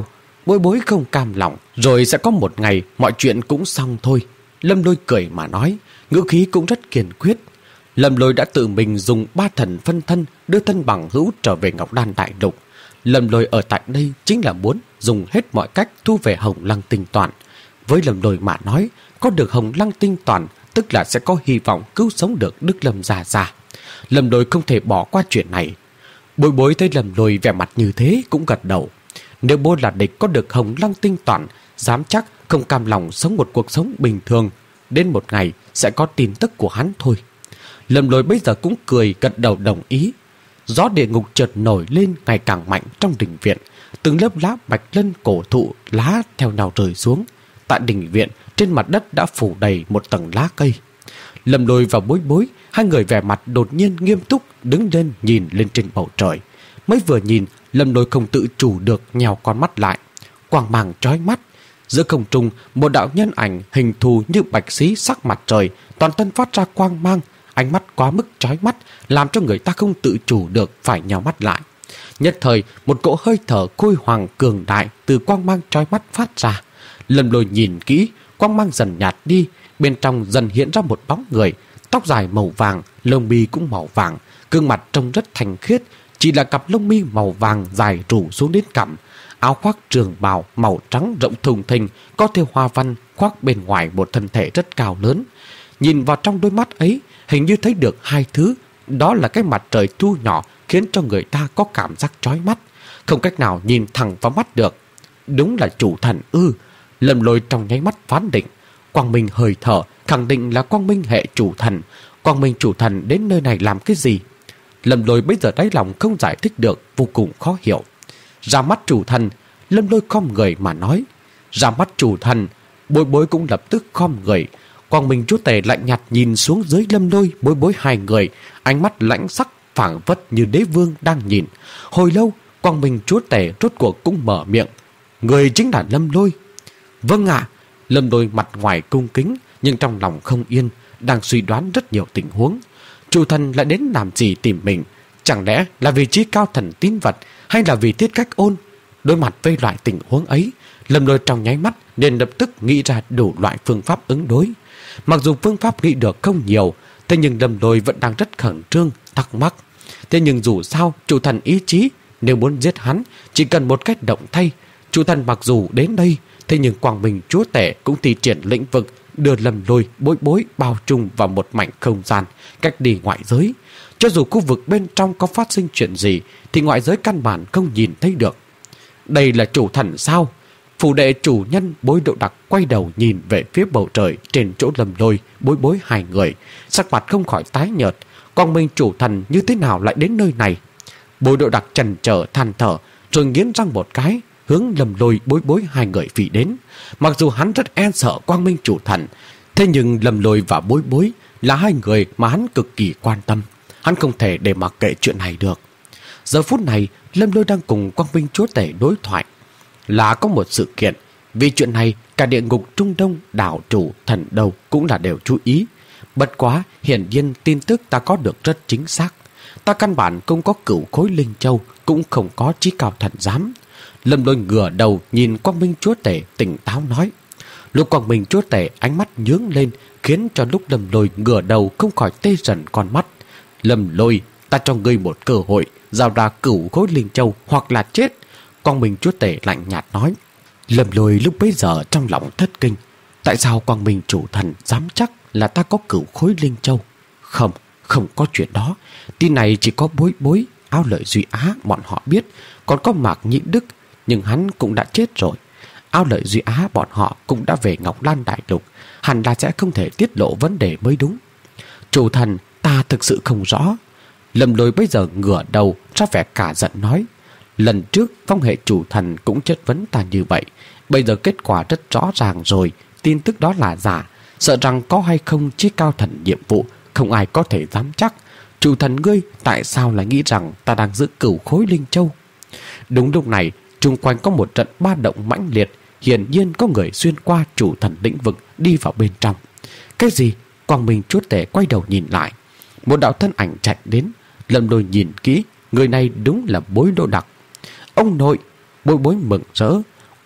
Bối bối không cam lòng, rồi sẽ có một ngày mọi chuyện cũng xong thôi. Lâm Lôi cười mà nói, ngữ khí cũng rất kiên quyết. Lâm Lôi đã tự mình dùng ba thần phân thân đưa thân bằng hữu trở về Ngọc Đan Đại Lục. Lâm Lôi ở tại đây chính là muốn dùng hết mọi cách thu về Hồng Lăng Tinh Toàn. Với Lâm Lôi mà nói, có được Hồng Lăng Tinh Toàn tức là sẽ có hy vọng cứu sống được Đức Lâm Gia Gia. Lâm Lôi không thể bỏ qua chuyện này. Bối bối thấy Lâm Lôi vẻ mặt như thế cũng gật đầu. Nếu bố là địch có được Hồng Lăng Tinh Toàn, dám chắc không cam lòng sống một cuộc sống bình thường. Đến một ngày sẽ có tin tức của hắn thôi. Lâm Lôi bây giờ cũng cười gật đầu đồng ý. Gió địa ngục chợt nổi lên ngày càng mạnh trong đình viện. Từng lớp lá bạch lân cổ thụ lá theo nhau rơi xuống. Tại đình viện, trên mặt đất đã phủ đầy một tầng lá cây. Lâm Lôi và Bối Bối, hai người vẻ mặt đột nhiên nghiêm túc đứng lên nhìn lên trên bầu trời. Mới vừa nhìn, Lâm Lôi không tự chủ được nhèo con mắt lại. Quang mang chói mắt. Giữa không trung, một đạo nhân ảnh hình thù như bạch xí sắc mặt trời, toàn thân phát ra quang mang, ánh mắt quá mức chói mắt, làm cho người ta không tự chủ được phải nhào mắt lại. Nhất thời, một cỗ hơi thở khôi hoàng cường đại từ quang mang chói mắt phát ra. Lâm Lôi nhìn kỹ, quang mang dần nhạt đi, bên trong dần hiện ra một bóng người, tóc dài màu vàng, lông mi cũng màu vàng, gương mặt trông rất thanh khiết, chỉ là cặp lông mi màu vàng dài rủ xuống đến cằm. Áo khoác trường bào màu trắng rộng thùng thình, có thêu hoa văn khoác bên ngoài một thân thể rất cao lớn. Nhìn vào trong đôi mắt ấy, hình như thấy được hai thứ, đó là cái mặt trời thu nhỏ khiến cho người ta có cảm giác chói mắt, không cách nào nhìn thẳng vào mắt được. Đúng là chủ thần ư? Lâm Lôi trong nháy mắt phán định. Quang Minh hơi thở, khẳng định là Quang Minh hệ chủ thần. Quang Minh chủ thần đến nơi này làm cái gì? Lâm Lôi bây giờ đáy lòng không giải thích được, vô cùng khó hiểu. Ra mắt chủ thần, Lâm Lôi khom người mà nói. Ra mắt chủ thần, Bối Bối cũng lập tức khom người. Quang Minh chúa tể lạnh nhạt nhìn xuống dưới Lâm Lôi, Bối Bối hai người, ánh mắt lãnh sắc phảng phất như đế vương đang nhìn. Hồi lâu, Quang Minh chúa tể rốt cuộc cũng mở miệng. Người chính là Lâm Lôi. Vâng ạ. Lâm Lôi mặt ngoài cung kính, nhưng trong lòng không yên, đang suy đoán rất nhiều tình huống. Chủ thần lại đến làm gì tìm mình? Chẳng lẽ là vì trí cao thần tín vật, hay là vì Tiết Cách Ôn? Đối mặt với loại tình huống ấy, Lâm Lôi trong nháy mắt nên lập tức nghĩ ra đủ loại phương pháp ứng đối. Mặc dù phương pháp nghĩ được không nhiều, thế nhưng Lâm Lôi vẫn đang rất khẩn trương, thắc mắc. Thế nhưng dù sao, chủ thần ý chí, nếu muốn giết hắn, chỉ cần một cách động thay. Chủ thần mặc dù đến đây, thế nhưng Quang Minh chúa tể cũng thi triển lĩnh vực, đưa Lâm Lôi Bối Bối bao trùm vào một mảnh không gian, cách đi ngoại giới. Cho dù khu vực bên trong có phát sinh chuyện gì, thì ngoại giới căn bản không nhìn thấy được. Đây là chủ thần sao? Phủ đệ chủ nhân Bối Độ Đặc quay đầu nhìn về phía bầu trời trên chỗ Lâm Lôi, Bối Bối hai người, sắc mặt không khỏi tái nhợt. Quang Minh chủ thần như thế nào lại đến nơi này? Bối Độ Đặc chần chờ than thở, rồi nghiến răng một cái, hướng Lâm Lôi, Bối Bối hai người phỉ đến. Mặc dù hắn rất e sợ Quang Minh chủ thần, thế nhưng Lâm Lôi và Bối Bối là hai người mà hắn cực kỳ quan tâm. Hắn không thể để mặc kệ chuyện này được. Giờ phút này, Lâm Lôi đang cùng Quang Minh chúa tể đối thoại. Là có một sự kiện, vì chuyện này cả địa ngục Trung Đông, đảo chủ, thần đầu cũng là đều chú ý. Bất quá, hiển nhiên tin tức ta có được rất chính xác. Ta căn bản không có cửu khối linh châu, cũng không có chí cao thần giám. Lâm Lôi ngửa đầu nhìn Quang Minh chúa tể tỉnh táo nói. Lúc Quang Minh chúa tể ánh mắt nhướng lên, khiến cho lúc Lâm Lôi ngửa đầu không khỏi tê dần con mắt. Lâm Lôi, ta cho ngươi một cơ hội, giao ra cửu khối linh châu hoặc là chết. Quang Minh chúa tể lạnh nhạt nói. Lâm Lôi lúc bấy giờ trong lòng thất kinh. Tại sao Quang Minh chủ thần dám chắc là ta có cửu khối linh châu? Không, không có chuyện đó. Tin này chỉ có Bối Bối, Ao Lợi Duy Á bọn họ biết, còn có Mạc Nhĩ Đức, nhưng hắn cũng đã chết rồi. Ao Lợi Duy Á bọn họ cũng đã về Ngọc Lan Đại Lục, hẳn là sẽ không thể tiết lộ vấn đề mới đúng. Chủ thần, ta thực sự không rõ. Lâm Lôi bây giờ ngửa đầu ra vẻ cả giận nói. Lần trước phong hệ chủ thần cũng chất vấn ta như vậy, bây giờ kết quả rất rõ ràng rồi, tin tức đó là giả. Sợ rằng có hay không chí cao thần nhiệm vụ, không ai có thể dám chắc. Chủ thần ngươi tại sao lại nghĩ rằng ta đang giữ cửu khối linh châu? Đúng lúc này, chung quanh có một trận ba động mãnh liệt, hiển nhiên có người xuyên qua chủ thần lĩnh vực đi vào bên trong. Cái gì? Quang Minh chúa tể quay đầu nhìn lại. Một đạo thân ảnh chạy đến. Lâm Lôi nhìn kỹ, người này đúng là Bối Độ Đặc. Ông nội! Bối Bối mừng rỡ.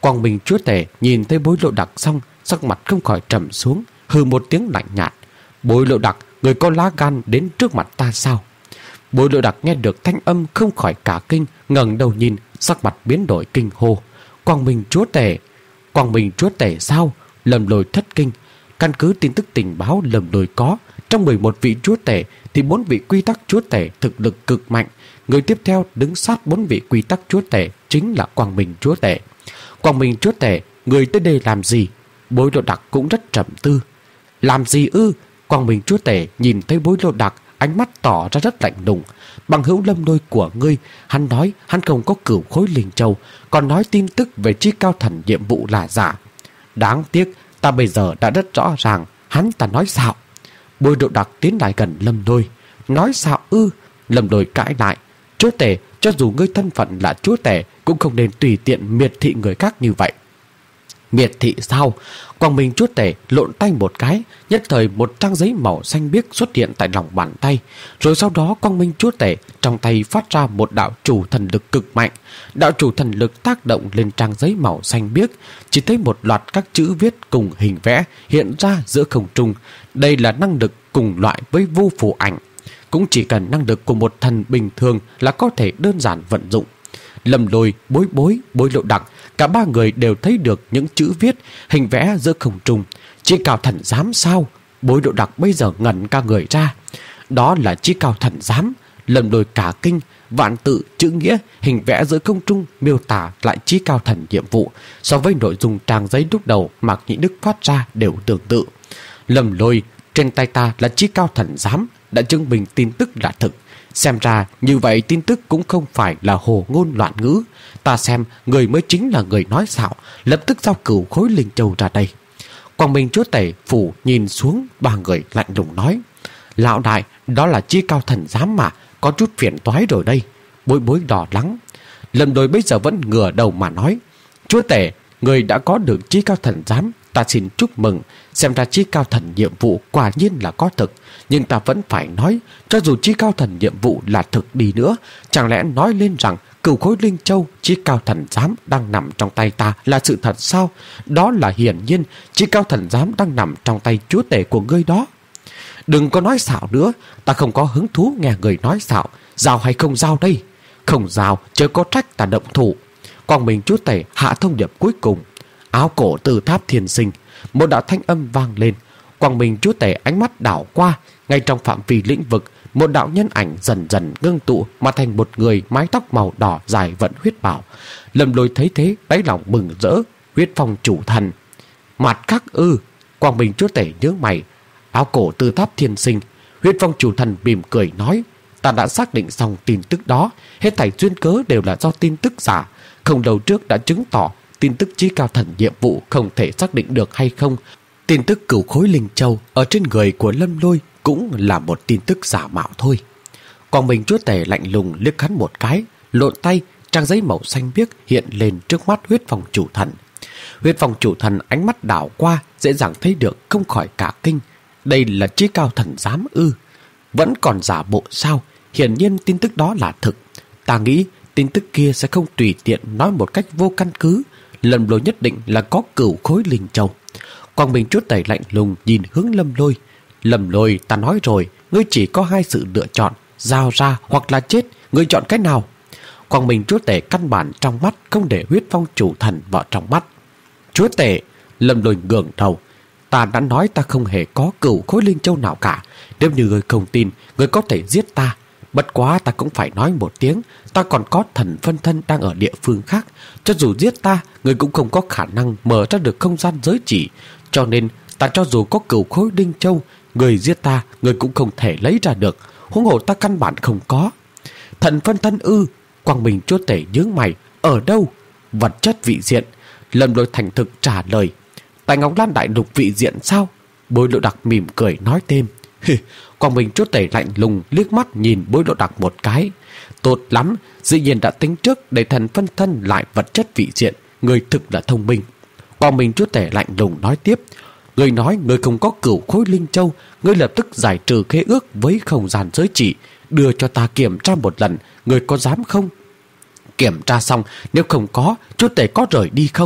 Quang Minh chúa tể nhìn thấy Bối Lộ Đặc xong, sắc mặt không khỏi trầm xuống, hừ một tiếng lạnh nhạt. Bối Lộ Đặc, người có lá gan đến trước mặt ta sao? Bối Lộ Đặc nghe được thanh âm không khỏi cả kinh, ngẩng đầu nhìn, sắc mặt biến đổi kinh hô. Quang Minh chúa tể! Quang Minh chúa tể sao? Lâm Lôi thất kinh. Căn cứ tin tức tình báo Lâm Lôi có, trong mười một vị chúa tể thì bốn vị quy tắc chúa tể thực lực cực mạnh. Người tiếp theo đứng sát bốn vị quy tắc chúa tể chính là Quang Minh chúa tể. Quang Minh chúa tể, người tới đây làm gì? Bối Lộ Đặc cũng rất trầm tư. Làm gì ư? Quang Minh chúa tể nhìn thấy Bối Lộ Đặc, ánh mắt tỏ ra rất lạnh lùng. Bằng hữu Lâm Lôi của ngươi, hắn nói hắn không có cửu khối linh châu, còn nói tin tức về Chí Cao Thần nhiệm vụ là giả. Đáng tiếc, ta bây giờ đã rất rõ ràng, hắn ta nói xạo. Bối Lộ Đặc tiến lại gần Lâm Lôi. Nói xạo ư? Lâm Lôi cãi lại. Chúa tể, cho dù ngươi thân phận là chúa tể, cũng không nên tùy tiện miệt thị người khác như vậy. Miệt thị sao? Quang Minh chúa tể lộn tay một cái, nhất thời một trang giấy màu xanh biếc xuất hiện tại lòng bàn tay. Rồi sau đó Quang Minh chúa tể trong tay phát ra một đạo chủ thần lực cực mạnh. Đạo chủ thần lực tác động lên trang giấy màu xanh biếc, chỉ thấy một loạt các chữ viết cùng hình vẽ hiện ra giữa không trung. Đây là năng lực cùng loại với vu phù ảnh. Cũng chỉ cần năng lực của một thần bình thường là có thể đơn giản vận dụng. Lâm Lôi, Bối Bối, Bối Lộ Đặc, cả ba người đều thấy được những chữ viết, hình vẽ giữa không trung. Chí Cao Thần Giám sao? Bối Lộ Đặc bây giờ ngẩn cả người ra. Đó là Chí Cao Thần Giám. Lâm Lôi cả kinh, vạn tự, chữ nghĩa, hình vẽ giữa không trung miêu tả lại Chí Cao Thần nhiệm vụ. So với nội dung trang giấy lúc đầu Mạc Nhĩ Đức phát ra đều tương tự. Lâm Lôi, trên tay ta là Chí Cao Thần Giám, đã chứng minh tin tức là thực. Xem ra như vậy tin tức cũng không phải là hồ ngôn loạn ngữ. Ta xem người mới chính là người nói xạo, lập tức giao cửu khối linh châu ra đây. Quang Minh chúa tể phủ nhìn xuống ba người lạnh lùng nói. Lão đại, đó là Chí Cao Thần Giám mà, có chút phiền toái rồi đây. Bối Bối đỏ lắng. Lâm Lôi bây giờ vẫn ngửa đầu mà nói. Chúa tể, người đã có được Chí Cao Thần Giám, ta xin chúc mừng. Xem ra Chí Cao Thần nhiệm vụ quả nhiên là có thực. Nhưng ta vẫn phải nói, cho dù Chí Cao Thần nhiệm vụ là thực đi nữa, chẳng lẽ nói lên rằng cửu khối linh châu Chí Cao Thần Giám đang nằm trong tay ta là sự thật sao? Đó là hiển nhiên Chí Cao Thần Giám đang nằm trong tay chúa tể của ngươi đó. Đừng có nói xạo nữa, ta không có hứng thú nghe người nói xạo. Giao hay không giao đây? Không giao, chớ có trách ta động thủ. Quang Minh chúa tể hạ thông điệp cuối cùng. Áo cổ từ tháp thiên sinh, một đạo thanh âm vang lên. Quang Minh chúa tể ánh mắt đảo qua, ngay trong phạm vi lĩnh vực, một đạo nhân ảnh dần dần ngưng tụ mà thành một người mái tóc màu đỏ dài vận huyết bảo. Lâm Lôi thấy thế, đáy lòng mừng rỡ. Huyết phong chủ thần. Mặt khắc ư? Quang Minh chúa tể nhớ mày. Áo cổ từ tháp thiên sinh. Huyết phong chủ thần mỉm cười nói. Ta đã xác định xong tin tức đó. Hết thảy duyên cớ đều là do tin tức giả. Không lâu trước đã chứng tỏ tin tức Chí Cao Thần nhiệm vụ không thể xác định được hay không. Tin tức cửu khối linh châu ở trên người của Lâm Lôi cũng là một tin tức giả mạo thôi. Quang Minh chúa tể lạnh lùng liếc hắn một cái, lộn tay, trang giấy màu xanh biếc hiện lên trước mắt huyết phong chủ thần. Huyết phong chủ thần ánh mắt đảo qua, dễ dàng thấy được, không khỏi cả kinh. Đây là Chí Cao Thần Giám ư? Vẫn còn giả bộ sao? Hiển nhiên tin tức đó là thực. Ta nghĩ tin tức kia sẽ không tùy tiện nói một cách vô căn cứ. Lâm Lôi nhất định là có cửu khối linh châu. Quang Minh chúa tể lạnh lùng nhìn hướng Lâm Lôi. Lâm Lôi, ta nói rồi, ngươi chỉ có hai sự lựa chọn, giao ra hoặc là chết, ngươi chọn cái nào? Quang Minh chúa tể căn bản trong mắt không để huyết phong chủ thần vào trong mắt. Chúa tể, Lâm Lôi ngẩng đầu. Ta đã nói ta không hề có cửu khối linh châu nào cả. Nếu như ngươi không tin, ngươi có thể giết ta. Bất quá ta cũng phải nói một tiếng, ta còn có thần phân thân đang ở địa phương khác. Cho dù giết ta, ngươi cũng không có khả năng mở ra được không gian giới chỉ. Cho nên ta cho dù có cửu khối linh châu, người giết ta, người cũng không thể lấy ra được. Huống hồ ta căn bản không có. Thần phân thân ư? Quang Minh chúa tể nhướng mày. Ở đâu? Vật chất vị diện. Lâm Lôi thành thực trả lời. Tại Ngọc Lan đại lục vị diện sao? Bối Lộ Đặc mỉm cười nói thêm. Quang Minh chúa tể lạnh lùng liếc mắt nhìn Bối Lộ Đặc một cái. Tốt lắm, dĩ nhiên đã tính trước để thần phân thân lại vật chất vị diện. Người thực là thông minh. Quang Minh chúa tể lạnh lùng nói tiếp. Người nói người không có cửu khối linh châu, người lập tức giải trừ khế ước với không gian giới chỉ, đưa cho ta kiểm tra một lần. Người có dám không? Kiểm tra xong, nếu không có, chúa tể có rời đi không?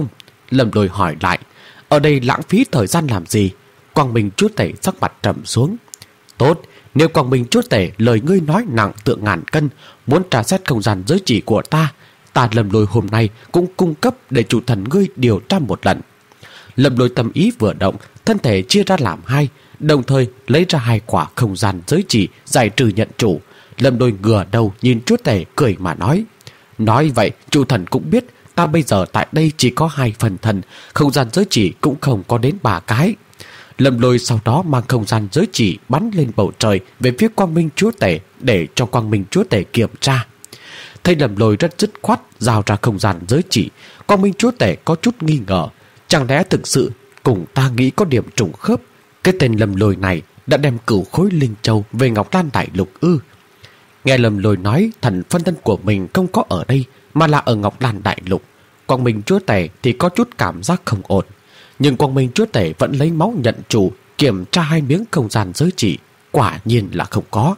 Lâm Lôi hỏi lại, ở đây lãng phí thời gian làm gì? Quang Minh Chúa Tể sắc mặt trầm xuống. Tốt, nếu Quang Minh Chúa Tể lời ngươi nói nặng tượng ngàn cân, muốn tra xét không gian giới chỉ của ta, ta Lâm Lôi hôm nay cũng cung cấp để chủ thần ngươi điều tra một lần. Lâm Lôi tâm ý vừa động, thân thể chia ra làm hai, đồng thời lấy ra hai quả không gian giới chỉ giải trừ nhận chủ. Lâm Lôi ngửa đầu nhìn Chúa Tể cười mà nói, nói vậy chủ thần cũng biết ta bây giờ tại đây chỉ có hai phần thần, không gian giới chỉ cũng không có đến ba cái. Lâm Lôi sau đó mang không gian giới chỉ bắn lên bầu trời về phía Quang Minh Chúa Tể để cho Quang Minh Chúa Tể kiểm tra. Thấy Lâm Lôi rất dứt khoát giao ra không gian giới chỉ, Quang Minh Chúa Tể có chút nghi ngờ, chẳng lẽ thực sự cùng ta nghĩ có điểm trùng khớp? Cái tên Lâm Lôi này đã đem cửu khối linh châu về Ngọc Lan Đại Lục ư? Nghe Lâm Lôi nói thần phân thân của mình không có ở đây mà là ở Ngọc Lan Đại Lục, Quang Minh Chúa Tể thì có chút cảm giác không ổn. Nhưng Quang Minh Chúa Tể vẫn lấy máu nhận chủ kiểm tra hai miếng không gian giới chỉ, quả nhiên là không có.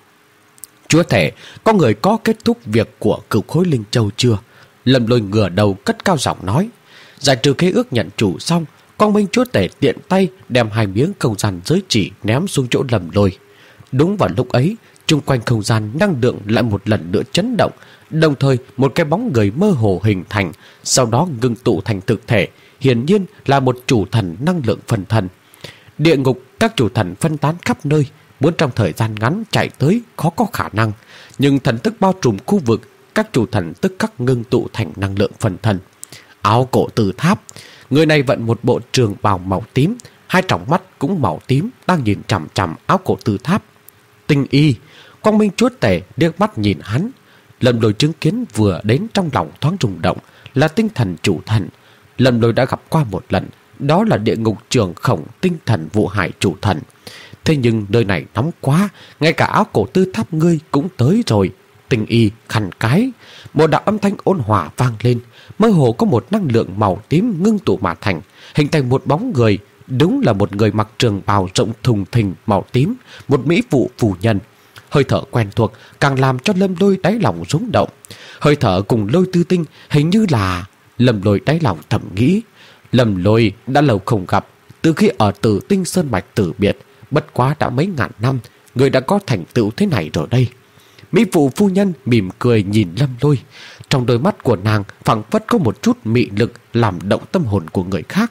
Chúa Tể, có người có kết thúc việc của cửu khối linh châu chưa? Lâm Lôi ngửa đầu cất cao giọng nói. Giải trừ khế ước nhận chủ xong, Quang Minh Chúa Tể tiện tay đem hai miếng không gian giới chỉ ném xuống chỗ Lâm Lôi. Đúng vào lúc ấy, chung quanh không gian năng lượng lại một lần nữa chấn động, đồng thời một cái bóng người mơ hồ hình thành, sau đó ngưng tụ thành thực thể, hiển nhiên là một chủ thần năng lượng phân thân. Địa ngục các chủ thần phân tán khắp nơi, muốn trong thời gian ngắn chạy tới khó có khả năng, nhưng thần thức bao trùm khu vực, các chủ thần tức khắc ngưng tụ thành năng lượng phân thân. Áo cổ từ tháp, người này vận một bộ trường bào màu tím, hai tròng mắt cũng màu tím, đang nhìn chằm chằm áo cổ từ tháp. Tinh y, Quang Minh Chúa Tể liếc mắt nhìn hắn. Lâm Lôi chứng kiến vừa đến trong lòng thoáng rung động, là tinh thần chủ thần. Lâm Lôi đã gặp qua một lần, đó là địa ngục trường khổng tinh thần vụ hải chủ thần. Thế nhưng nơi này nóng quá, ngay cả áo cổ tư tháp ngươi cũng tới rồi. Tinh y khăn cái, một đạo âm thanh ôn hòa vang lên, mơ hồ có một năng lượng màu tím ngưng tụ mà thành, hình thành một bóng người. Đúng là một người mặc trường bào rộng thùng thình màu tím, một mỹ phụ phù nhân. Hơi thở quen thuộc càng làm cho Lâm Lôi đáy lòng rung động. Hơi thở cùng Lôi Tư Tinh hình như là... Lâm Lôi đáy lòng thầm nghĩ, Lâm Lôi đã lâu không gặp, từ khi ở Tử Tinh Sơn Mạch tử biệt, bất quá đã mấy ngàn năm, người đã có thành tựu thế này rồi đây. Mỹ phụ phu nhân mỉm cười nhìn Lâm Lôi, trong đôi mắt của nàng phảng phất có một chút mị lực làm động tâm hồn của người khác.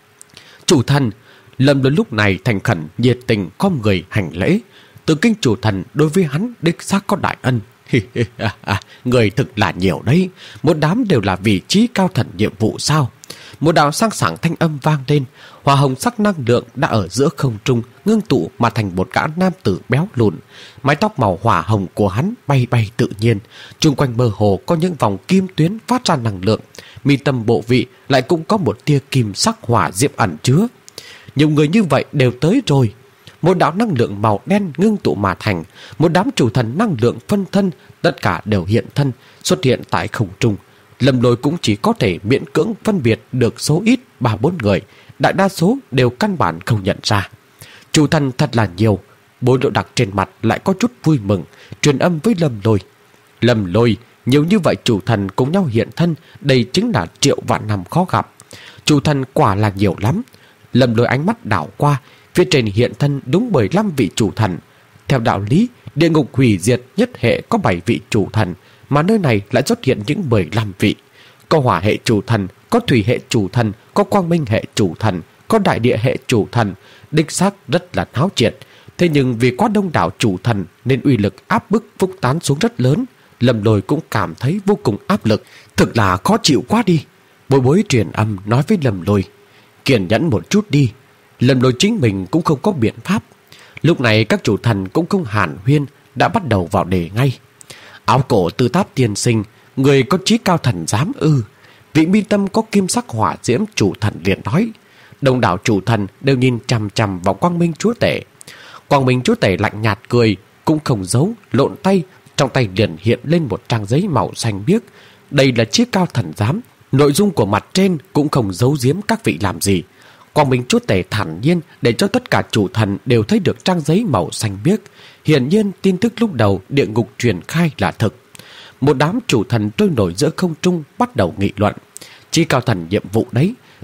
Chủ thần, Lâm Lôi lúc này thành khẩn nhiệt tình khom người hành lễ. Từ kinh chủ thần đối với hắn đích xác có đại ân. Người thực là nhiều đấy, một đám đều là vị trí cao thần nhiệm vụ sao? Một đạo sang sảng thanh âm vang lên, hỏa hồng sắc năng lượng đã ở giữa không trung ngưng tụ mà thành một gã nam tử béo lùn. Mái tóc màu hỏa hồng của hắn bay bay tự nhiên, chung quanh bờ hồ có những vòng kim tuyến phát ra năng lượng, mi tâm bộ vị lại cũng có một tia kim sắc hỏa diệm ẩn chứa. Nhiều người như vậy đều tới rồi. Một đạo năng lượng màu đen ngưng tụ mà thành, một đám chủ thần năng lượng phân thân, tất cả đều hiện thân, xuất hiện tại không trung. Lâm Lôi cũng chỉ có thể miễn cưỡng phân biệt được số ít ba bốn người, đại đa số đều căn bản không nhận ra. Chủ thần thật là nhiều. Bối Lộ Đặc trên mặt lại có chút vui mừng, truyền âm với Lâm Lôi. Lâm Lôi, nhiều như vậy chủ thần cùng nhau hiện thân, đây chính là triệu vạn năm khó gặp. Chủ thần quả là nhiều lắm. Lâm Lôi ánh mắt đảo qua, phía trên hiện thân đúng mười lăm vị chủ thần. Theo đạo lý, địa ngục hủy diệt nhất hệ có bảy vị chủ thần, mà nơi này lại xuất hiện những mười lăm vị. Có hỏa hệ chủ thần, có thủy hệ chủ thần, có quang minh hệ chủ thần, có đại địa hệ chủ thần, đích xác rất là náo nhiệt. Thế nhưng vì quá đông đảo chủ thần nên uy lực áp bức phúc tán xuống rất lớn. Lâm Lôi cũng cảm thấy vô cùng áp lực, thực là khó chịu quá đi. Bối Bối truyền âm nói với Lâm Lôi, kiên nhẫn một chút đi. Lâm Lôi chính mình cũng không có biện pháp. Lúc này các chủ thần cũng không hàn huyên, đã bắt đầu vào đề ngay. Áo cổ tư tháp tiên sinh, người có trí cao thần dám ư? Vị mi tâm có kim sắc hỏa diễm chủ thần liền nói. Đông đảo chủ thần đều nhìn chằm chằm vào Quang Minh Chúa Tể. Quang Minh Chúa Tể lạnh nhạt cười, cũng không giấu, lộn tay, trong tay liền hiện lên một trang giấy màu xanh biếc. Đây là chiếc cao thần giám, nội dung của mặt trên cũng không giấu giếm các vị làm gì. Quang Minh Chúa Tể thản nhiên để cho tất cả chủ thần đều thấy được trang giấy màu xanh biếc. Hiển nhiên tin tức lúc đầu địa ngục truyền khai là thực. Một đám chủ thần trôi nổi giữa không trung bắt đầu nghị luận. Chi cao thần nhiệm vụ đấy,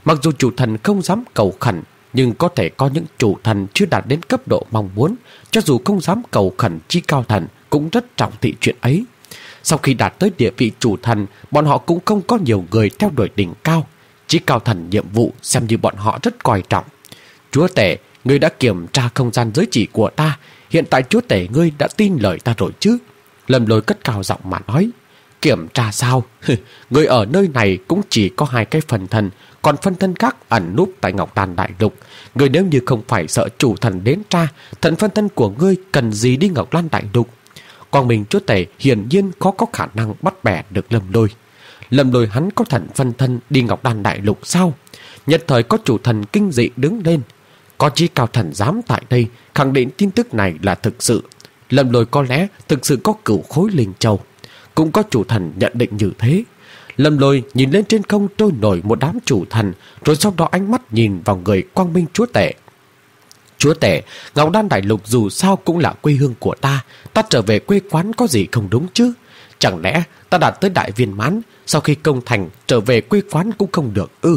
Mặc dù chủ thần không dám cầu khẩn, nhưng có thể có những chủ thần chưa đạt đến cấp độ mong muốn, cho dù không dám cầu khẩn chi cao thần cũng rất trọng thị chuyện ấy. Sau khi đạt tới địa vị chủ thần, bọn họ cũng không có nhiều người theo đuổi đỉnh cao. Chí cao thần nhiệm vụ xem như bọn họ rất coi trọng. Chúa tể, ngươi đã kiểm tra không gian giới chỉ của ta. Hiện tại chúa tể ngươi đã tin lời ta rồi chứ? Lâm Lôi cất cao giọng mà nói. Kiểm tra sao? Người ở nơi này cũng chỉ có hai cái phần thân, còn phân thân khác ẩn núp tại Ngọc Đan Đại Lục. Người nếu như không phải sợ chủ thần đến tra, thần phân thân của ngươi cần gì đi Ngọc Đan Đại Lục? Quang Minh chúa tể hiển nhiên khó có khả năng bắt bẻ được Lâm Lôi. Lâm Lôi hắn có thần phân thân đi Ngọc Đan Đại Lục sao? Nhất thời có chủ thần kinh dị đứng lên. Có chí cao thần dám tại đây khẳng định tin tức này là thực sự. Lâm Lôi có lẽ thực sự có cửu khối linh châu. Cũng có chủ thần nhận định như thế. Lâm Lôi nhìn lên trên không trôi nổi một đám chủ thần, rồi sau đó ánh mắt nhìn vào người Quang Minh chúa tể. Chúa tể, Ngọc Đan Đại Lục dù sao cũng là quê hương của ta. Ta trở về quê quán có gì không đúng chứ? Chẳng lẽ ta đạt tới đại viên mãn, sau khi công thành trở về quê quán cũng không được ư? Ừ.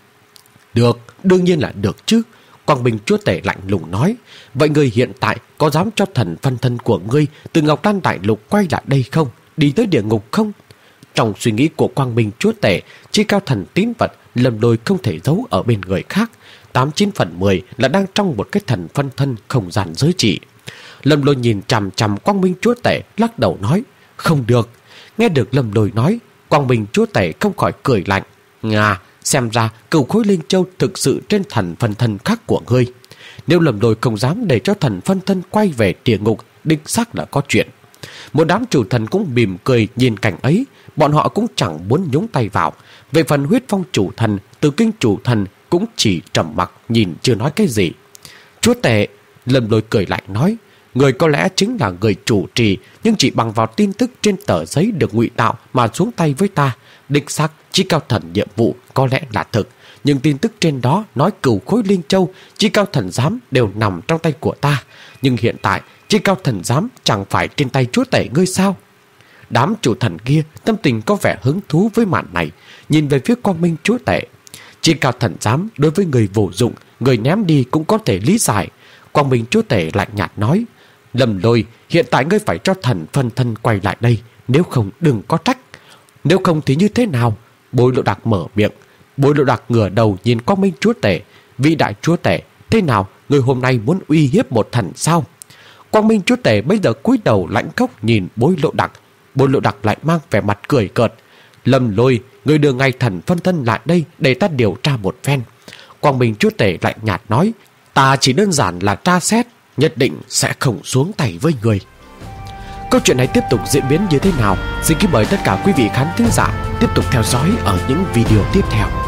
Được, đương nhiên là được chứ. Quang Minh chúa tể lạnh lùng nói. Vậy người hiện tại có dám cho thần phân thân của ngươi từ Ngọc Đan Đại Lục quay lại đây không? Đi tới địa ngục không? Trong suy nghĩ của Quang Minh chúa tể, chí cao thần tín vật Lâm Lôi không thể giấu ở bên người khác. Tám chín phần mười là đang trong một cái thần phân thân không gian giới chỉ. Lâm Lôi nhìn chằm chằm Quang Minh chúa tể, lắc đầu nói. Không được. Nghe được Lâm Lôi nói, Quang Minh chúa tể không khỏi cười lạnh. Ngà, xem ra cửu khối linh châu thực sự trên thần phân thân khác của ngươi. Nếu Lâm Lôi không dám để cho thần phân thân quay về địa ngục, đích xác là có chuyện. Một đám chủ thần cũng mỉm cười nhìn cảnh ấy. Bọn họ cũng chẳng muốn nhúng tay vào. Về phần huyết phong chủ thần, từ kinh chủ thần cũng chỉ trầm mặc nhìn chưa nói cái gì. Chúa tể, Lâm Lôi cười lạnh nói. Người có lẽ chính là người chủ trì, nhưng chỉ bằng vào tin tức trên tờ giấy được ngụy tạo mà xuống tay với ta. Đích xác chí cao thần nhiệm vụ có lẽ là thực, nhưng tin tức trên đó nói cửu khối linh châu, chí cao thần giám đều nằm trong tay của ta. Nhưng hiện tại chí cao thần giám chẳng phải trên tay chúa tể ngươi sao? Đám chủ thần kia tâm tình có vẻ hứng thú với màn này, nhìn về phía Quang Minh chúa tể. Chí cao thần giám đối với người vô dụng, người ném đi cũng có thể lý giải. Quang Minh chúa tể lạnh nhạt nói. Lâm Lôi, hiện tại ngươi phải cho thần phân thân quay lại đây, nếu không đừng có trách. Nếu không thì như thế nào? Bối Lộ Đặc mở miệng. Bối Lộ Đặc ngửa đầu nhìn Quang Minh chúa tể. Vị đại chúa tể, thế nào? Người hôm nay muốn uy hiếp một thần sao? Quang Minh chúa tể bây giờ cúi đầu lãnh khốc nhìn Bối Lộ Đặc. Bối Lộ Đặc lại mang vẻ mặt cười cợt. Lâm Lôi, người đưa ngay thần phân thân lại đây để ta điều tra một phen. Quang Minh chúa tể lạnh nhạt nói. Ta chỉ đơn giản là tra xét, nhất định sẽ không xuống tay với người. Câu chuyện này tiếp tục diễn biến như thế nào? Xin kính mời tất cả quý vị khán thính giả tiếp tục theo dõi ở những video tiếp theo.